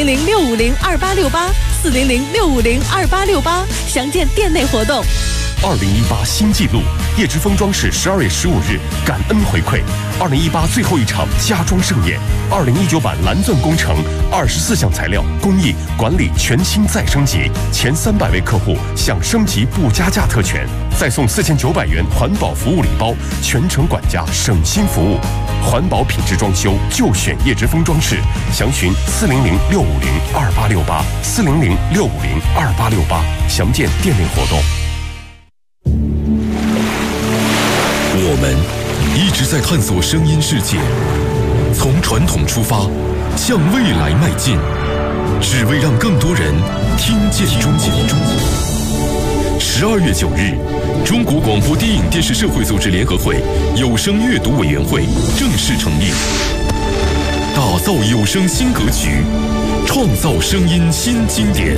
400-650-2868，400-650-2868，详见店内活动。 2018新纪录，叶之峰装饰12月15日感恩回馈2018最后一场家装盛宴，2019版蓝钻工程24项材料工艺管理全新再升级，前300位客户享升级不加价特权，再送4900元环保服务礼包，全程管家省心服务，环保品质装修就选叶之峰装饰，详询400-650-2868，400-650-2868，详见店内活动。 我们一直在探索声音世界，从传统出发，向未来迈进，只为让更多人听见中国。12月9日，中国广播电影电视社会组织联合会有声阅读委员会正式成立，打造有声新格局，创造声音新经典。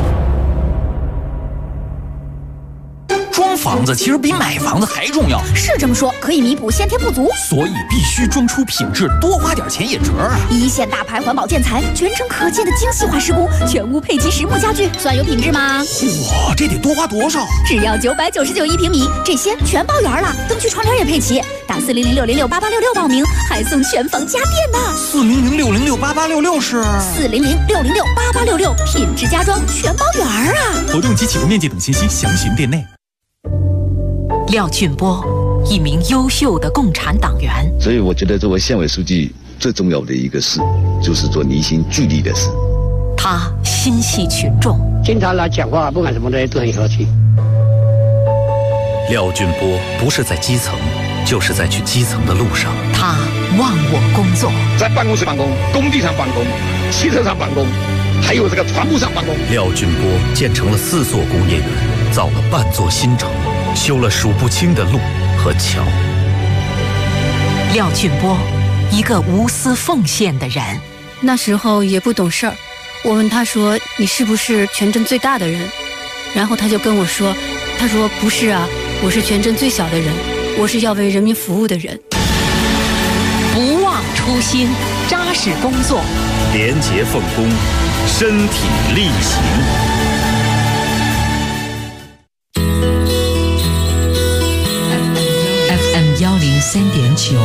装房子其实比买房子还重要， 是这么说，可以弥补先天不足， 所以必须装出品质，多花点钱也值啊！ 一线大牌环保建材，全程可见的精细化施工，全屋配齐实木家具，算有品质吗？ 哇，这得多花多少？ 只要999一平米，这些全包圆了，灯具窗帘也配齐，打400-606-8866报名，还送全房家电呢。 400-606-8866是 400-606-8866，品质家装全包圆啊！ 活动及启动面积等信息详询店内。 廖俊波，一名优秀的共产党员。 所以我觉得作为县委书记最重要的一个事，就是做凝心聚力的事。 他心系群众， 经常来讲话，不管什么东西都很和气。 廖俊波不是在基层，就是在去基层的路上。 他忘我工作， 在办公室办公，工地上办公，汽车上办公，还有这个船坞上办公。 廖俊波建成了4座工业园，造了半座新城，修了数不清的路和桥。 廖俊波，一个无私奉献的人。 那时候也不懂事儿，我问他说：“你是不是全镇最大的人？”然后他就跟我说：“他说不是啊，我是全镇最小的人，我是要为人民服务的人。” 不忘初心，扎实工作， 廉洁奉公，身体力行。 103.9，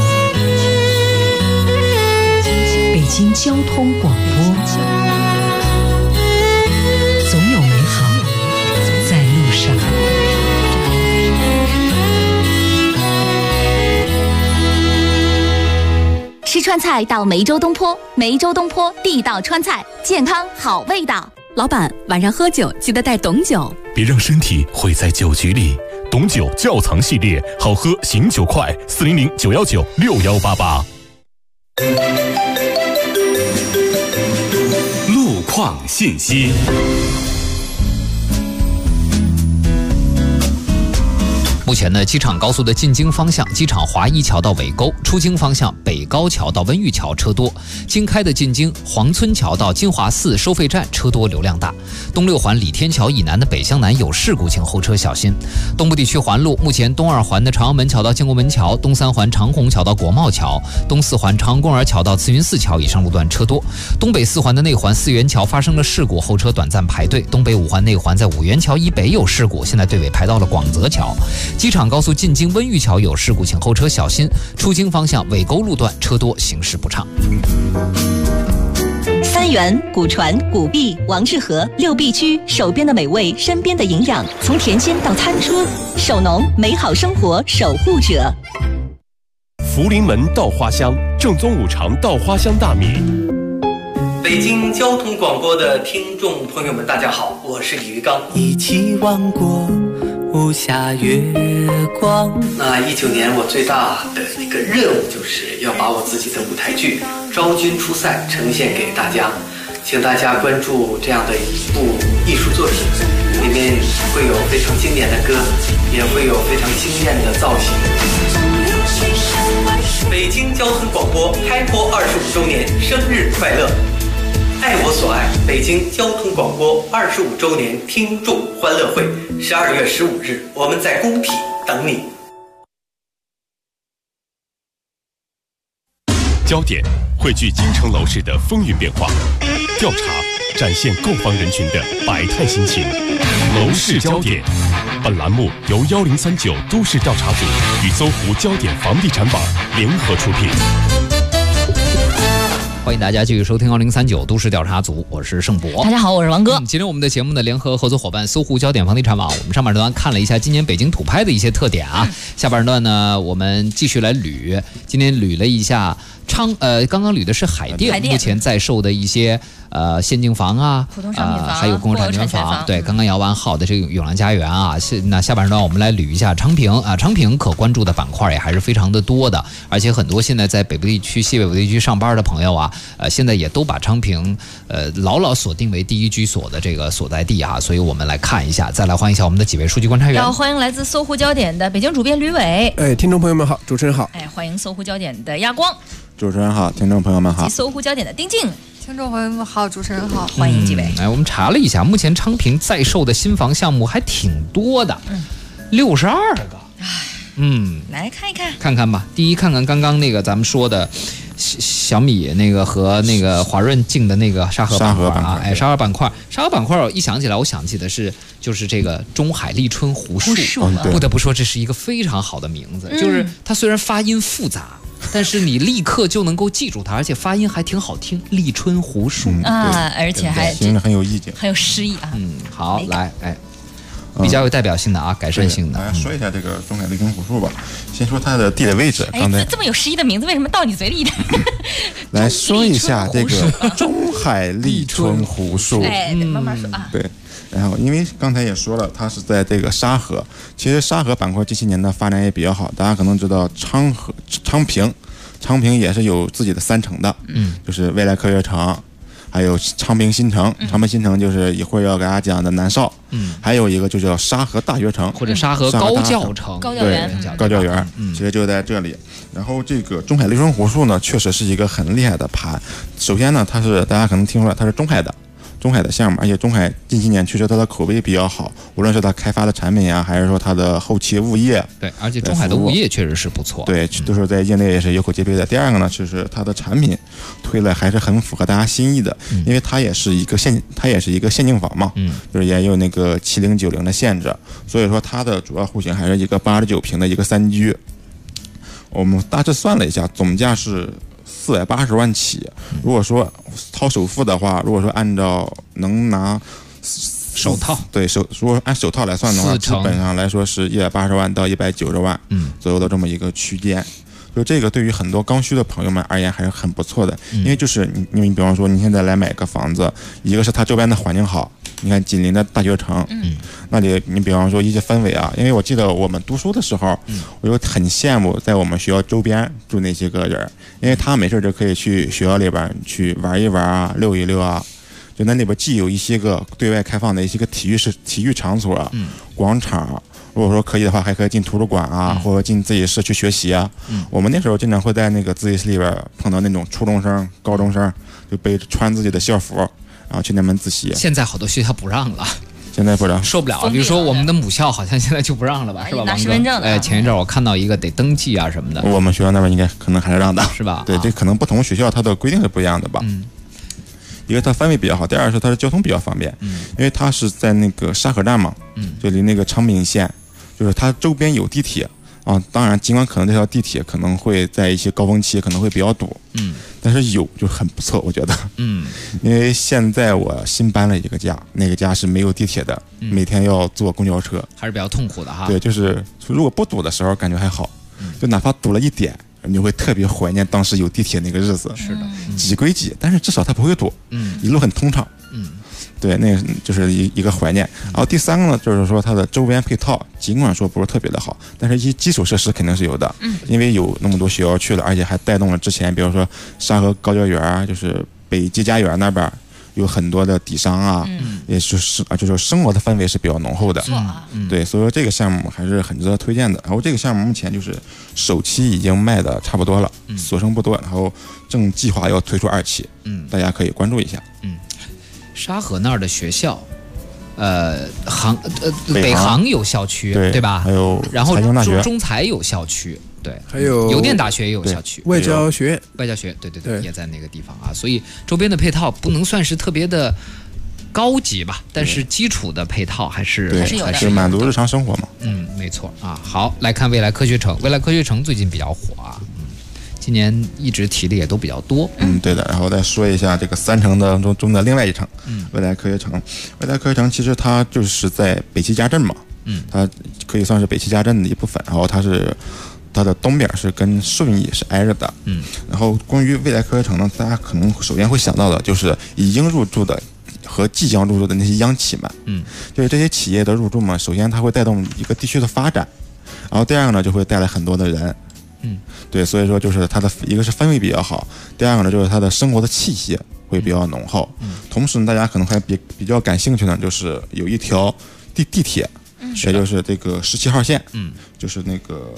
北京交通广播，总有美好在路上。 吃川菜到梅州东坡，梅州东坡地道川菜，健康好味道。 老板，晚上喝酒记得带董酒， 别让身体毁在酒局里。董酒窖藏系列，好喝醒酒快，400-919-6188。 路况信息。 目前呢，机场高速的进京方向，机场华一桥到尾沟；出京方向，北高桥到温榆桥车多；京开的进京黄村桥到金华寺收费站车多，流量大。东六环李天桥以南的北向南有事故，请后车小心。东部地区环路，目前东二环的朝阳门桥到建国门桥，东三环长虹桥到国贸桥，东四环长安公园桥到慈云寺桥以上路段车多。东北四环的内环四元桥发生了事故，后车短暂排队。东北五环内环在五元桥以北有事故，现在队尾排到了广泽桥。机场高速进京温榆桥有事故，请后车小心。出京方向尾沟路段车多，行驶不畅。 三元、古传、古币、王致和6必居，手边的美味，身边的营养，从田间到餐桌，守农，美好生活守护者。 福临门稻花香，正宗五常稻花香大米。 北京交通广播的听众朋友们，大家好，我是李玉刚。 一起望过无暇月光。 那19年我最大的一个任务就是要把我自己的舞台剧《昭君出塞》呈现给大家。 请大家关注这样的一部艺术作品，里面会有非常经典的歌，也会有非常惊艳的造型。北京交通广播开播25周年生日快乐！爱我所爱，北京交通广播25周年听众欢乐会，12月15日，我们在工体等你。 焦点汇聚京城楼市的风云变化，调查展现购房人群的百态心情。楼市焦点，本栏目由1039都市调查组与搜狐焦点房地产网联合出品。 欢迎大家继续收听1039都市调查组，我是盛博。 大家好，我是王哥。 今天我们的节目的联合合作伙伴搜狐焦点房地产网，我们上半段看了一下今年北京土拍的一些特点啊，下半段呢我们继续来捋，今天捋了一下刚刚捋的是海淀目前在售的一些限境房啊， 普通商品房， 还有公有产权房，对，刚刚摇完号的这个永亮家园啊，那下半段我们来捋一下昌平啊，昌平可关注的板块也还是非常的多的，而且很多现在在北部地区、西北部地区上班的朋友啊，现在也都把昌平牢牢锁定为第一居所的这个所在地啊，所以我们来看一下，再来欢迎一下我们的几位数据观察员。 要欢迎来自搜狐焦点的北京主编吕伟。 听众朋友们好，主持人好。 欢迎搜狐焦点的亚光。 主持人好，听众朋友们好。 及搜狐焦点的丁静。 听众朋友们好，主持人好， 欢迎几位。 我们查了一下，目前昌平在售的新房项目还挺多的，62个。 来看一看， 看看吧。第一，看看刚刚那个咱们说的小米那个和那个华润进的那个沙河板块啊，沙河板块，一想起来，我想起的是就是这个中海立春湖树，不得不说这是一个非常好的名字，就是它虽然发音复杂。但是你立刻就能够记住它，而且发音还挺好听，立春湖树而且还听着很有意境， 很有诗意啊。 好，来，比较有代表性的啊，改善性的。 来说一下这个中海立春湖树吧。先说它的地理位置。刚才这么有诗意的名字，为什么到你嘴里的？ 来说一下这个中海立春湖树。 慢慢说啊。 对。然后，因为刚才也说了，它是在这个沙河。其实沙河板块这些年的发展也比较好，大家可能知道昌平也是有自己的3城的，就是未来科学城，还有昌平新城。昌平新城就是一会儿要给大家讲的南少，还有一个就叫沙河大学城或者沙河高教城， 高教园， 其实就在这里。然后这个中海立春湖树呢，确实是一个很厉害的盘。首先呢，它是大家可能听出来，它是中海的项目，而且中海近些年确实它的口碑比较好，无论是它开发的产品呀，还是说它的后期物业， 对，而且中海的物业确实是不错， 对，都是在业内也是有口皆碑的。第二个呢，就是它的产品推了还是很符合大家心意的，因为它也是一个限境房嘛，就是也有那个70、90的限制，所以说它的主要户型还是一个89平的一个3居。我们大致算了一下，总价是480万起。如果说掏首付的话，如果说按照能拿手套， 对如果按手套来算的话，基本上来说是180万到190万左右的这么一个区间。就这个对于很多刚需的朋友们而言还是很不错的，因为就是你比方说你现在来买个房子，一个是它周边的环境好，你看紧邻的大学城，那里你比方说一些氛围啊，因为我记得我们读书的时候，我就很羡慕在我们学校周边住那些个人，因为他没事就可以去学校里边去玩一玩啊，溜一溜啊。就那里边既有一些个对外开放的一些个体育场所啊，广场。如果说可以的话，还可以进图书馆啊，或者进自习室去学习啊。我们那时候经常会在那个自习室里边碰到那种初中生、高中生，就穿自己的校服，然后去那边自习。 现在好多学校不让了。 现在不让， 受不了了。比如说我们的母校好像现在就不让了吧，是吧？ 拿身份证的。 前一阵我看到一个得登记啊什么的。 我们学校那边应该可能还是让的， 是吧？ 对，这可能不同学校它的规定是不一样的吧。一个它范围比较好，第二是它的交通比较方便，因为它是在那个沙河站嘛，就离那个昌平县，就是它周边有地铁啊。当然，尽管可能这条地铁可能会在一些高峰期可能会比较堵，但是有就很不错，我觉得，因为现在我新搬了一个家，那个家是没有地铁的，每天要坐公交车， 还是比较痛苦的哈。 对，就是如果不堵的时候感觉还好，就哪怕堵了一点。你就会特别怀念当时有地铁那个日子， 是的， 挤归挤，但是至少它不会堵，一路很通畅，对，那就是一个怀念。然后第三个呢，就是说它的周边配套，尽管说不是特别的好，但是一些基础设施肯定是有的，因为有那么多学校去了，而且还带动了之前，比如说沙河高教园，就是北纪家园那边有很多的底商啊，也就是生活的氛围是比较浓厚的。对，所以说这个项目还是很值得推荐的。然后这个项目目前就是首期已经卖的差不多了，所剩不多，然后正计划要推出2期，大家可以关注一下。 沙河那儿的学校。北航有校区，对吧？ 还有然后财经大学中财有校区，对， 还有邮电大学也有校区， 外交学院， 对，也在那个地方啊。所以周边的配套不能算是特别的高级吧，但是基础的配套还是有的，是满足日常生活嘛。 没错啊。好，来看未来科学城，未来科学城最近比较火啊。今年一直提的也都比较多， 对的。然后再说一下这个3城中的另外一城，未来科学城。未来科学城其实它就是在北齐家镇嘛，它可以算是北齐家镇的一部分。然后它的东边是跟顺义是挨着的，然后关于未来科学城呢，大家可能首先会想到的就是已经入驻的和即将入驻的那些央企们，就是这些企业的入驻嘛，首先它会带动一个地区的发展，然后第二个呢就会带来很多的人。对，所以说就是它的一个是氛围比较好，第二个呢就是它的生活的气息会比较浓厚。同时呢，大家可能还比较感兴趣呢，就是有一条地铁，也就是这个17号线，就是那个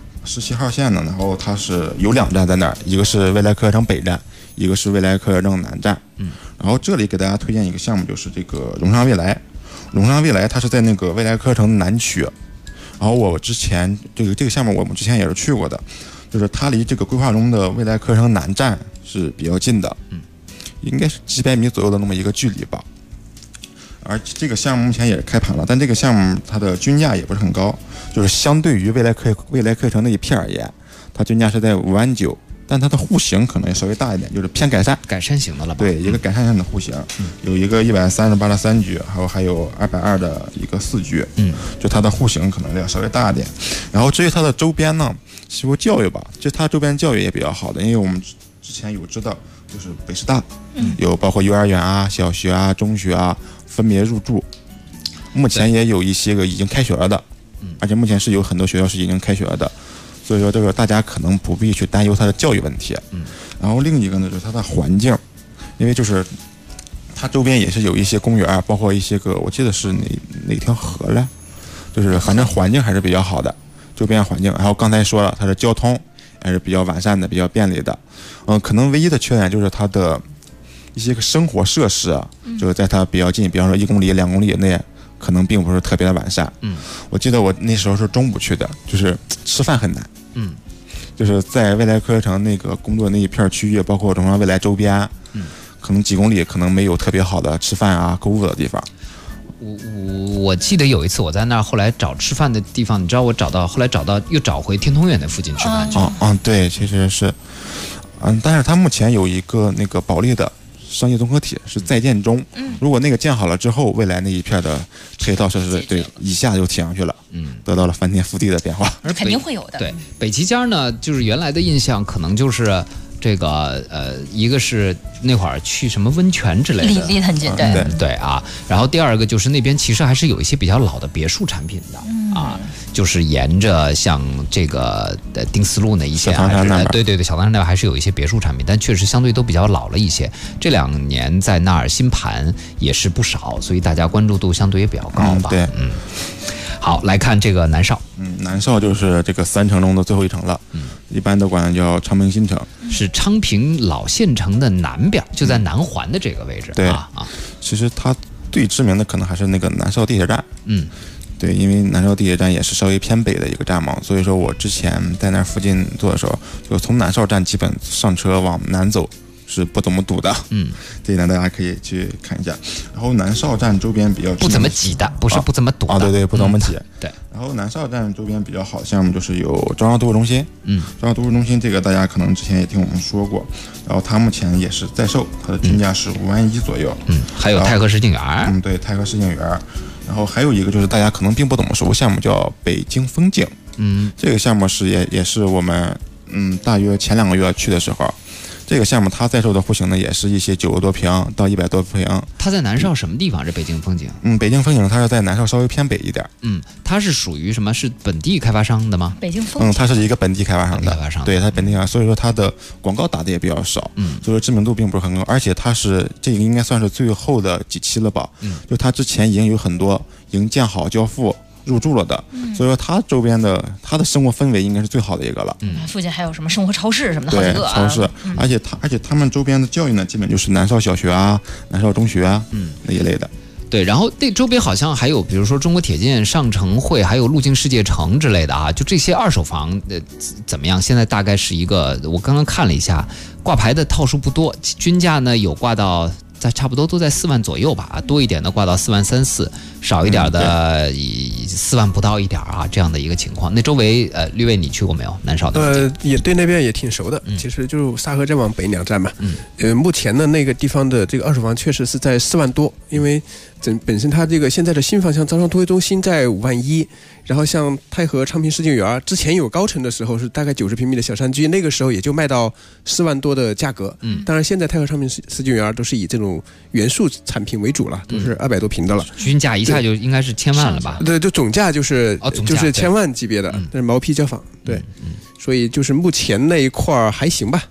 17号线呢，然后它是有2站在那儿，一个是未来科学城北站，一个是未来科学城南站。然后这里给大家推荐一个项目，就是这个荣尚未来。荣尚未来它是在那个未来科学城南区。然后我之前这个项目我们之前也是去过的，就是它离这个规划中的未来科学城南站是比较近的，应该是几百米左右的那么一个距离吧。而这个项目目前也是开盘了，但这个项目它的均价也不是很高，就是相对于未来科学城那一片而言，它均价是在5万9，但它的户型可能也稍微大一点，就是偏改善型的了吧？ 对，一个改善型的户型，有一个138的3居，还有220的一个4居，就它的户型可能要稍微大一点。然后至于它的周边呢，西部教育吧，就它周边教育也比较好的，因为我们之前有知道，就是北师大，有包括幼儿园啊、小学啊、中学啊分别入驻，目前也有一些个已经开学了的，而且目前是有很多学校是已经开学了的。所以说，这个大家可能不必去担忧它的教育问题。然后另一个呢，就是它的环境，因为就是它周边也是有一些公园，包括一些个我记得是哪条河来，就是反正环境还是比较好的，周边环境。然后刚才说了，它的交通还是比较完善的，比较便利的。可能唯一的缺点就是它的一些个生活设施啊，就是在它比较近，比方说1公里、2公里内。可能并不是特别的完善。我记得我那时候是中午去的，就是吃饭很难。就是在未来科学城那个工作那一片区域，包括中尚未来周边，可能几公里可能没有特别好的吃饭啊、购物的地方。 我记得有一次我在那儿，后来找吃饭的地方，你知道我后来找到又找回天通苑那附近吃饭去。 对，其实是，但是它目前有一个那个保利的商业综合体是在建中，如果那个建好了之后，未来那一片的配套设施对一下就提上去了，得到了翻天覆地的变化， 肯定会有的。 对，北齐家呢，就是原来的印象可能就是这个一个是那会儿去什么温泉之类的， 离很近， 对啊。然后第二个就是那边其实还是有一些比较老的别墅产品的啊，就是沿着像这个丁思路那一线，对，小唐山那边还是有一些别墅产品，但确实相对都比较老了一些。这2年在那儿新盘也是不少，所以大家关注度相对也比较高吧。好，来看这个南绍。 南绍就是这个3城中的最后一城了。一般都管它叫昌平新城， 是昌平老县城的南边，就在南环的这个位置。 对其实它最知名的可能还是那个南绍地铁站。对，因为南绍地铁站也是稍微偏北的一个站嘛，所以说我之前在那附近坐的时候，就从南绍站基本上车往南走是不怎么堵的。这一点大家可以去看一下。然后南绍站周边比较不怎么挤的，不是不怎么堵的。 对，不怎么挤。 对。 然后南绍站周边比较好的项目就是有中央都市中心。中央都市中心这个大家可能之前也听我们说过，然后它目前也是在售，它的均价是5万1左右。 还有太和世纪园。 对，太和世纪园。然后还有一个就是大家可能并不怎么熟项目叫北京风景。这个项目是也是我们大约前2个月去的时候， 这个项目它在售的户型呢，也是一些90多平到100多平。 它在南绍什么地方？这北京风景？ 北京风景它是在南绍稍微偏北一点。 它是属于什么？是本地开发商的吗？ 北京风景。 它是一个本地开发商的。对，它本地开发商，所以说它的广告打的也比较少。所以说知名度并不是很高，而且它是这个应该算是最后的几期了吧？就它之前已经有很多已经建好交付入住了的，所以说它周边的它的生活氛围应该是最好的一个了。 附近还有什么生活超市什么的，好几个超市，而且他们周边的教育呢，基本就是南绍小学啊、南绍中学啊，那一类的。 对，然后那周边好像还有，比如说中国铁建、上城汇，还有路径世界城之类的啊。就这些二手房怎么样？现在大概是一个，我刚刚看了一下，挂牌的套数不多，均价呢有挂到。差不多都在4万左右吧，多一点的挂到4万3、4，少一点的4万不到一点啊，这样的一个情况。那周围绿卫你去过没有？南绍的也对那边也挺熟的，其实就是沙河站往北2站嘛。目前的那个地方的这个二手房确实是在4万多，因为本身它这个现在的新房像招商都会中心在5万1，然后像太和昌平世纪园之前有高层的时候是大概90平米的小山居，那个时候也就卖到4万多的价格。当然现在太和昌平世纪园都是以这种原树产品为主了，都是200多平的了， 均价一下就应该是1000万了吧？ 对，就总价就是1000万级别的，但是毛坯交房，对，所以就是目前那一块还行吧。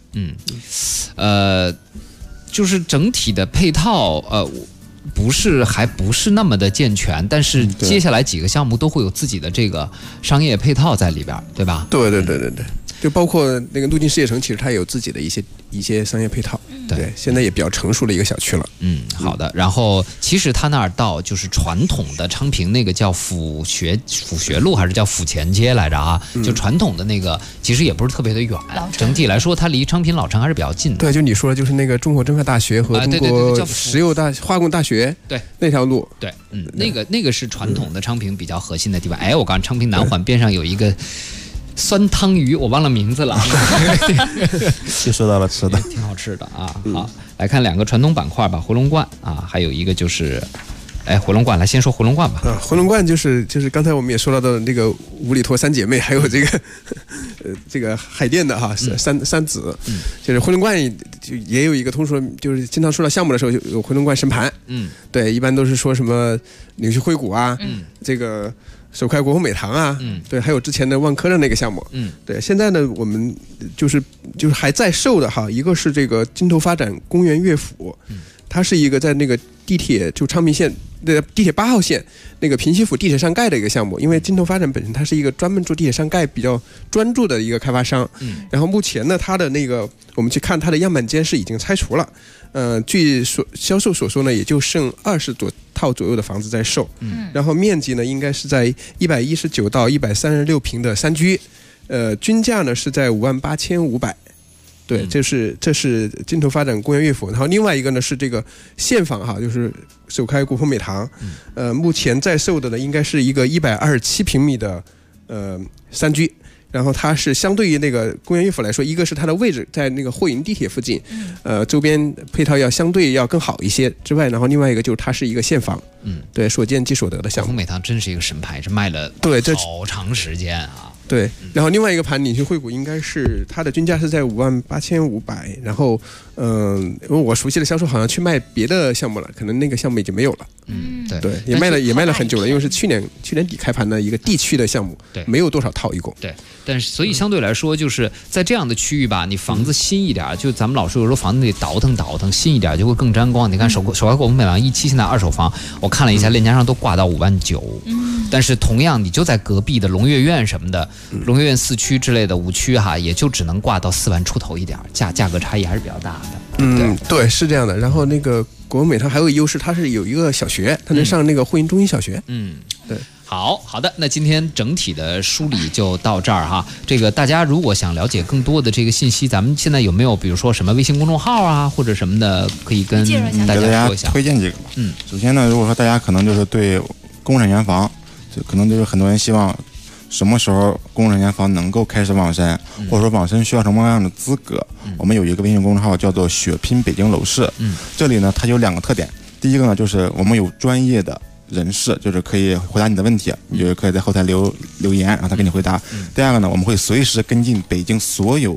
就是整体的配套还不是那么的健全，但是接下来几个项目都会有自己的这个商业配套在里边，对吧？ 对，就包括那个路径世界城，其实它有自己的一些商业配套。对，现在也比较成熟的一个小区了。 好的。然后其实它那儿到就是传统的昌平那个叫府学路还是叫府前街来着啊？就传统的那个其实也不是特别的远，整体来说它离昌平老城还是比较近的。 对，就你说的就是那个中国政法大学和中国石油化工大学那条路。 对，那个是传统的昌平比较核心的地方。我刚昌平南环边上有一个酸汤鱼，我忘了名字了， 就说到了吃的， 挺好吃的啊。好，来看2个传统板块吧，回龙观啊，还有一个就是回龙观，来先说回龙观吧。 回龙观就是刚才我们也说到的那个五里坨3姐妹，还有这个这个海淀的哈三子，就是回龙观就也有一个通说，就是经常说到项目的时候有回龙观神盘，对，一般都是说什么领旭汇谷啊，这个首开国风美堂啊，对，还有之前的万科的那个项目，对，现在呢我们就是还在售的哈，一个是这个金头发展公园乐府，它是一个在那个地铁就昌平线的地铁8号线那个平西府地铁上盖的一个项目，因为金头发展本身它是一个专门做地铁上盖比较专注的一个开发商，然后目前呢它的那个我们去看它的样板间是已经拆除了，据销售所说呢，也就剩20多套左右的房子在售，然后面积呢应该是在119到136平的3居，均价呢是在58500。对，这是金头发展公园乐府，然后另外一个呢是这个现房哈，就是首开国风美堂，目前在售的呢应该是一个127平米的3居，然后它是相对于那个公园乐府来说，一个是它的位置在那个货营地铁附近，周边配套相对要更好一些之外，然后另外一个就是它是一个现房，对，所见即所得的项目。 国风美堂真是一个神牌，这卖了好长时间啊。 对，然后另外一个盘领旭汇谷应该是它的均价是在58500，然后因为我熟悉的销售好像去卖别的项目了，可能那个项目已经没有了。对，也卖了很久了，因为是去年底开盘的一个地区的项目，没有多少套一共。 对，但是所以相对来说，就是在这样的区域吧，你房子新一点，就咱们老说有时候房子得倒腾，新一点就会更沾光。你看首开国风美堂17现在二手房，我看了一下，链家上都挂到59000，但是同样你就在隔壁的龙悦苑什么的。龙悦苑4区之类的5区哈，也就只能挂到4万出头一点，价格差异还是比较大的。 对，是这样的。然后那个国风美堂还有一个优势，它是有一个小学，它能上那个汇营中心小学。对。 好的，那今天整体的梳理就到这儿哈。这个大家如果想了解更多的这个信息，咱们现在有没有比如说什么微信公众号啊或者什么的，可以跟大家说一下？ 推荐几个吧。首先呢，如果说大家可能就是对公产权房，就可能就是很多人希望什么时候公产权房能够开始网申，或者说网申需要什么样的资格，我们有一个微信公众号叫做血拼北京楼市。这里呢它有2个特点，第一个呢就是我们有专业的人士，就是可以回答你的问题，你就可以在后台留言，然后他给你回答。第二个呢，我们会随时跟进北京所有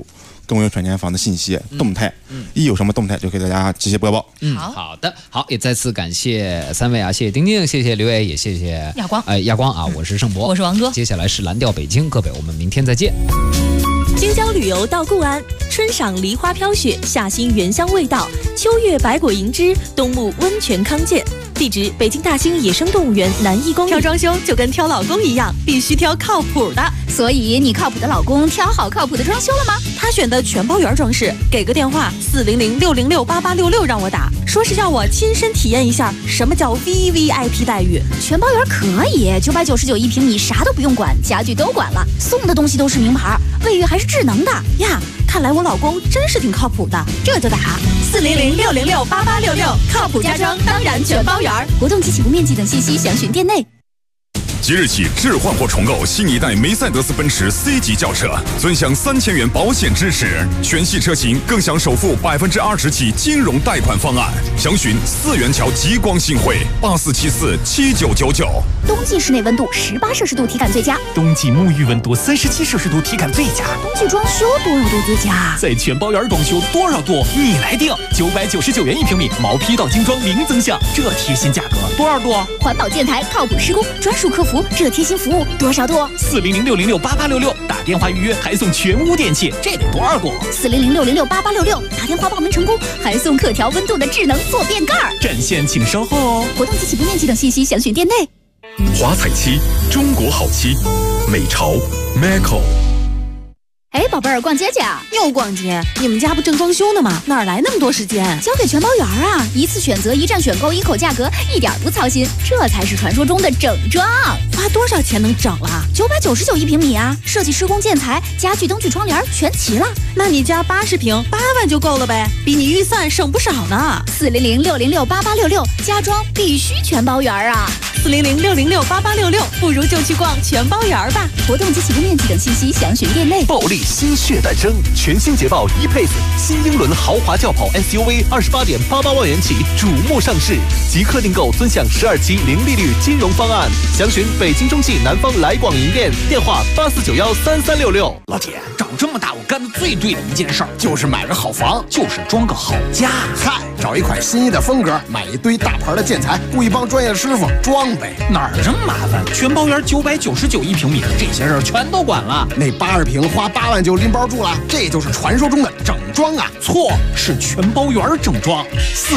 更有产权房的信息动态，一有什么动态就给大家直接播报。 好的，好，也再次感谢3位啊，谢谢丁丁，谢谢刘伟，也谢谢亚光， 亚光啊，我是盛博， 我是王哥， 接下来是蓝调北京，各位，我们明天再见。 京郊旅游到固安，春赏梨花飘雪，夏欣原香味道，秋月百果银枝，冬沐温泉康健。地址：北京大兴野生动物园南一公里。挑装修就跟挑老公一样，必须挑靠谱的。 所以你靠谱的老公挑好靠谱的装修了吗？ 他选的全包圆装饰，给个电话400-606-8866让我打，说是要我亲身体验一下什么叫 VVIP 待遇。 全包圆可以，999一平米，啥都不用管，家具都管了，送的东西都是名牌，卫浴还是智能的呀。看来我老公真是挺靠谱的， 这就打 400-606-8866，靠谱家装当然全包圆。 活动及起步面积等信息详询店内。 即日起置换或重购新一代梅赛德斯奔驰 C 级轿车，尊享3000元保险支持，全系车型更享首付20%起金融贷款方案。详询4元桥极光新汇84747999。 冬季室内温度18摄氏度体感最佳， 冬季沐浴温度37摄氏度体感最佳。 冬季装修多少度最佳？ 在全包圆装修多少度你来定，999元一平米，毛坯到精装零增项，这贴心价格多少度？ 环保建材，靠谱施工，专属客服，这贴心服务多少度 ？400-606-8866，打电话预约还送全屋电器，这得多少度 ？400-606-8866，打电话报名成功还送可调温度的智能坐便盖。 战线请稍后哦。 活动及起步面积等信息详询店内。 华彩漆，中国好漆，美潮 Michael。 哎，宝贝儿，逛街去啊？ 又逛街？你们家不正装修呢吗？哪来那么多时间？ 交给全包圆啊！一次选择，一站选购，一口价格，一点不操心，这才是传说中的整装。 花多少钱能整了 ？999一平米啊！设计、施工、建材、家具、灯具、窗帘全齐了。 那你家80平8万就够了呗，比你预算省不少呢。 400-606-8866，家装必须全包圆啊 ！400-606-8866，不如就去逛全包圆吧。 活动及起步面积等信息详询店内。 暴力新血诞生，全新捷豹E-Pace新英伦豪华轿跑 SUV28.88万元起瞩目上市，即刻订购尊享12期零利率金融方案。详询北京中汽南方来广营店，电话84913366。 老铁，长这么大我干的最对的一件事儿就是买个好房，就是装个好家。 嗨，找一款心仪的风格，买一堆大牌的建材，雇一帮专业的师傅装呗。 哪儿这么麻烦？全包圆999一平米，这些事儿全都管了。 那80平花8万就拎包住了，这就是传说中的整装啊！ 错，是全包圆整装。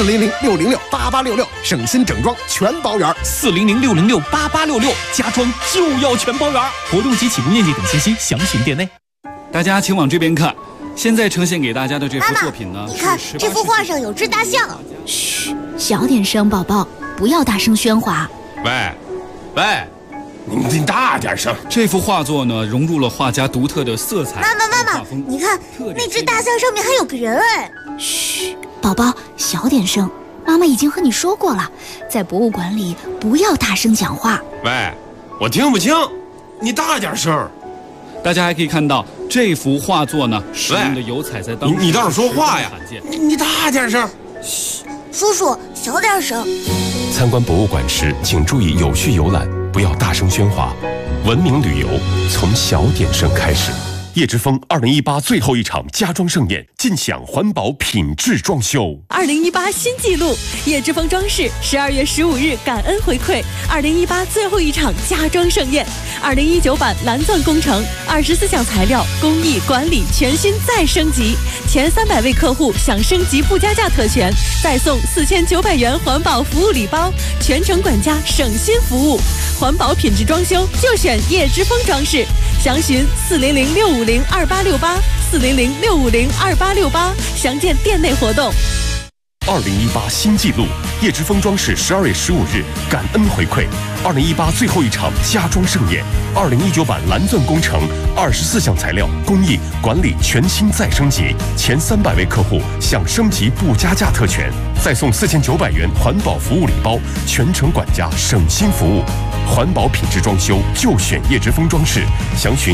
400-606-8866，省心整装全包圆。 400-606-8866，家装就要全包圆。活动及起步面积等信息详询店内。 大家请往这边看，现在呈现给大家的这幅作品呢， 你看这幅画上有只大象。嘘，小点声，宝宝，不要大声喧哗。 喂，你大点声。 这幅画作呢，融入了画家独特的色彩。 妈妈，你看那只大象上面还有个人哎。嘘，宝宝，小点声。妈妈已经和你说过了，在博物馆里不要大声讲话。 喂，我听不清，你大点声。 大家还可以看到这幅画作呢，使用的油彩在当时你倒是说话呀！你大点声。 嘘，叔叔小点声。 参观博物馆时，请注意有序游览，不要大声喧哗。文明旅游从小点声开始。叶之峰2018最后一场家装盛宴，尽享环保品质装修。 2018新纪录，叶之峰装饰12月15日感恩回馈2018最后一场家装盛宴，2019版蓝钻工程，24项材料工艺管理全新再升级，前300位客户享升级不加价特权，再送4900元环保服务礼包，全程管家省心服务，环保品质装修就选叶之峰装饰，详询400-650-2868 400-650-2868，详见店内活动。 2018新纪录，叶之峰装饰12月15日感恩回馈2018最后一场家装盛宴，2019版蓝钻工程，24项材料工艺管理全新再升级，前300位客户享升级不加价特权，再送4900元环保服务礼包，全程管家省心服务，环保品质装修就选叶之峰装饰，详询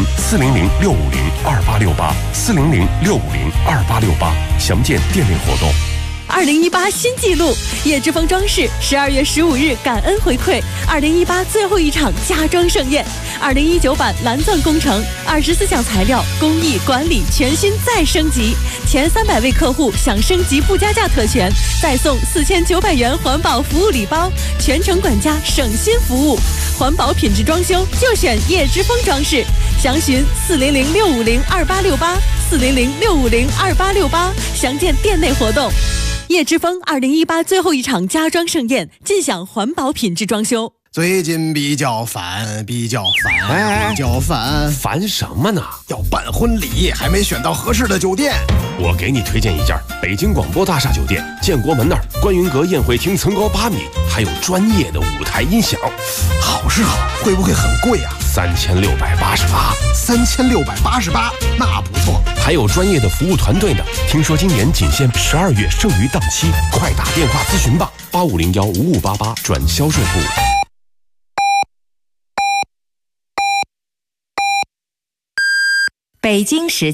400-650-2868 400-650-2868，详见店内活动。 2018新纪录，叶之峰装饰12月15日感恩回馈2018最后一场家装盛宴，2019版蓝钻工程，24项材料工艺管理全新再升级，前300位客户享升级不加价特权，再送4900元环保服务礼包，全程管家省心服务，环保品质装修就选叶之峰装饰，详询400-650-2868，400-650-2868，详见店内活动。叶之峰2018最后一场家装盛宴，尽享环保品质装修。 最近比较烦， 烦什么呢？ 要办婚礼，还没选到合适的酒店。 我给你推荐一家北京广播大厦酒店，建国门那儿观云阁宴会厅层高8米，还有专业的舞台音响。 好是好，会不会很贵啊 ？3688， 那不错。 还有专业的服务团队呢。听说今年仅限12月剩余档期，快打电话咨询吧，8501-5588转销售部。 北京时间。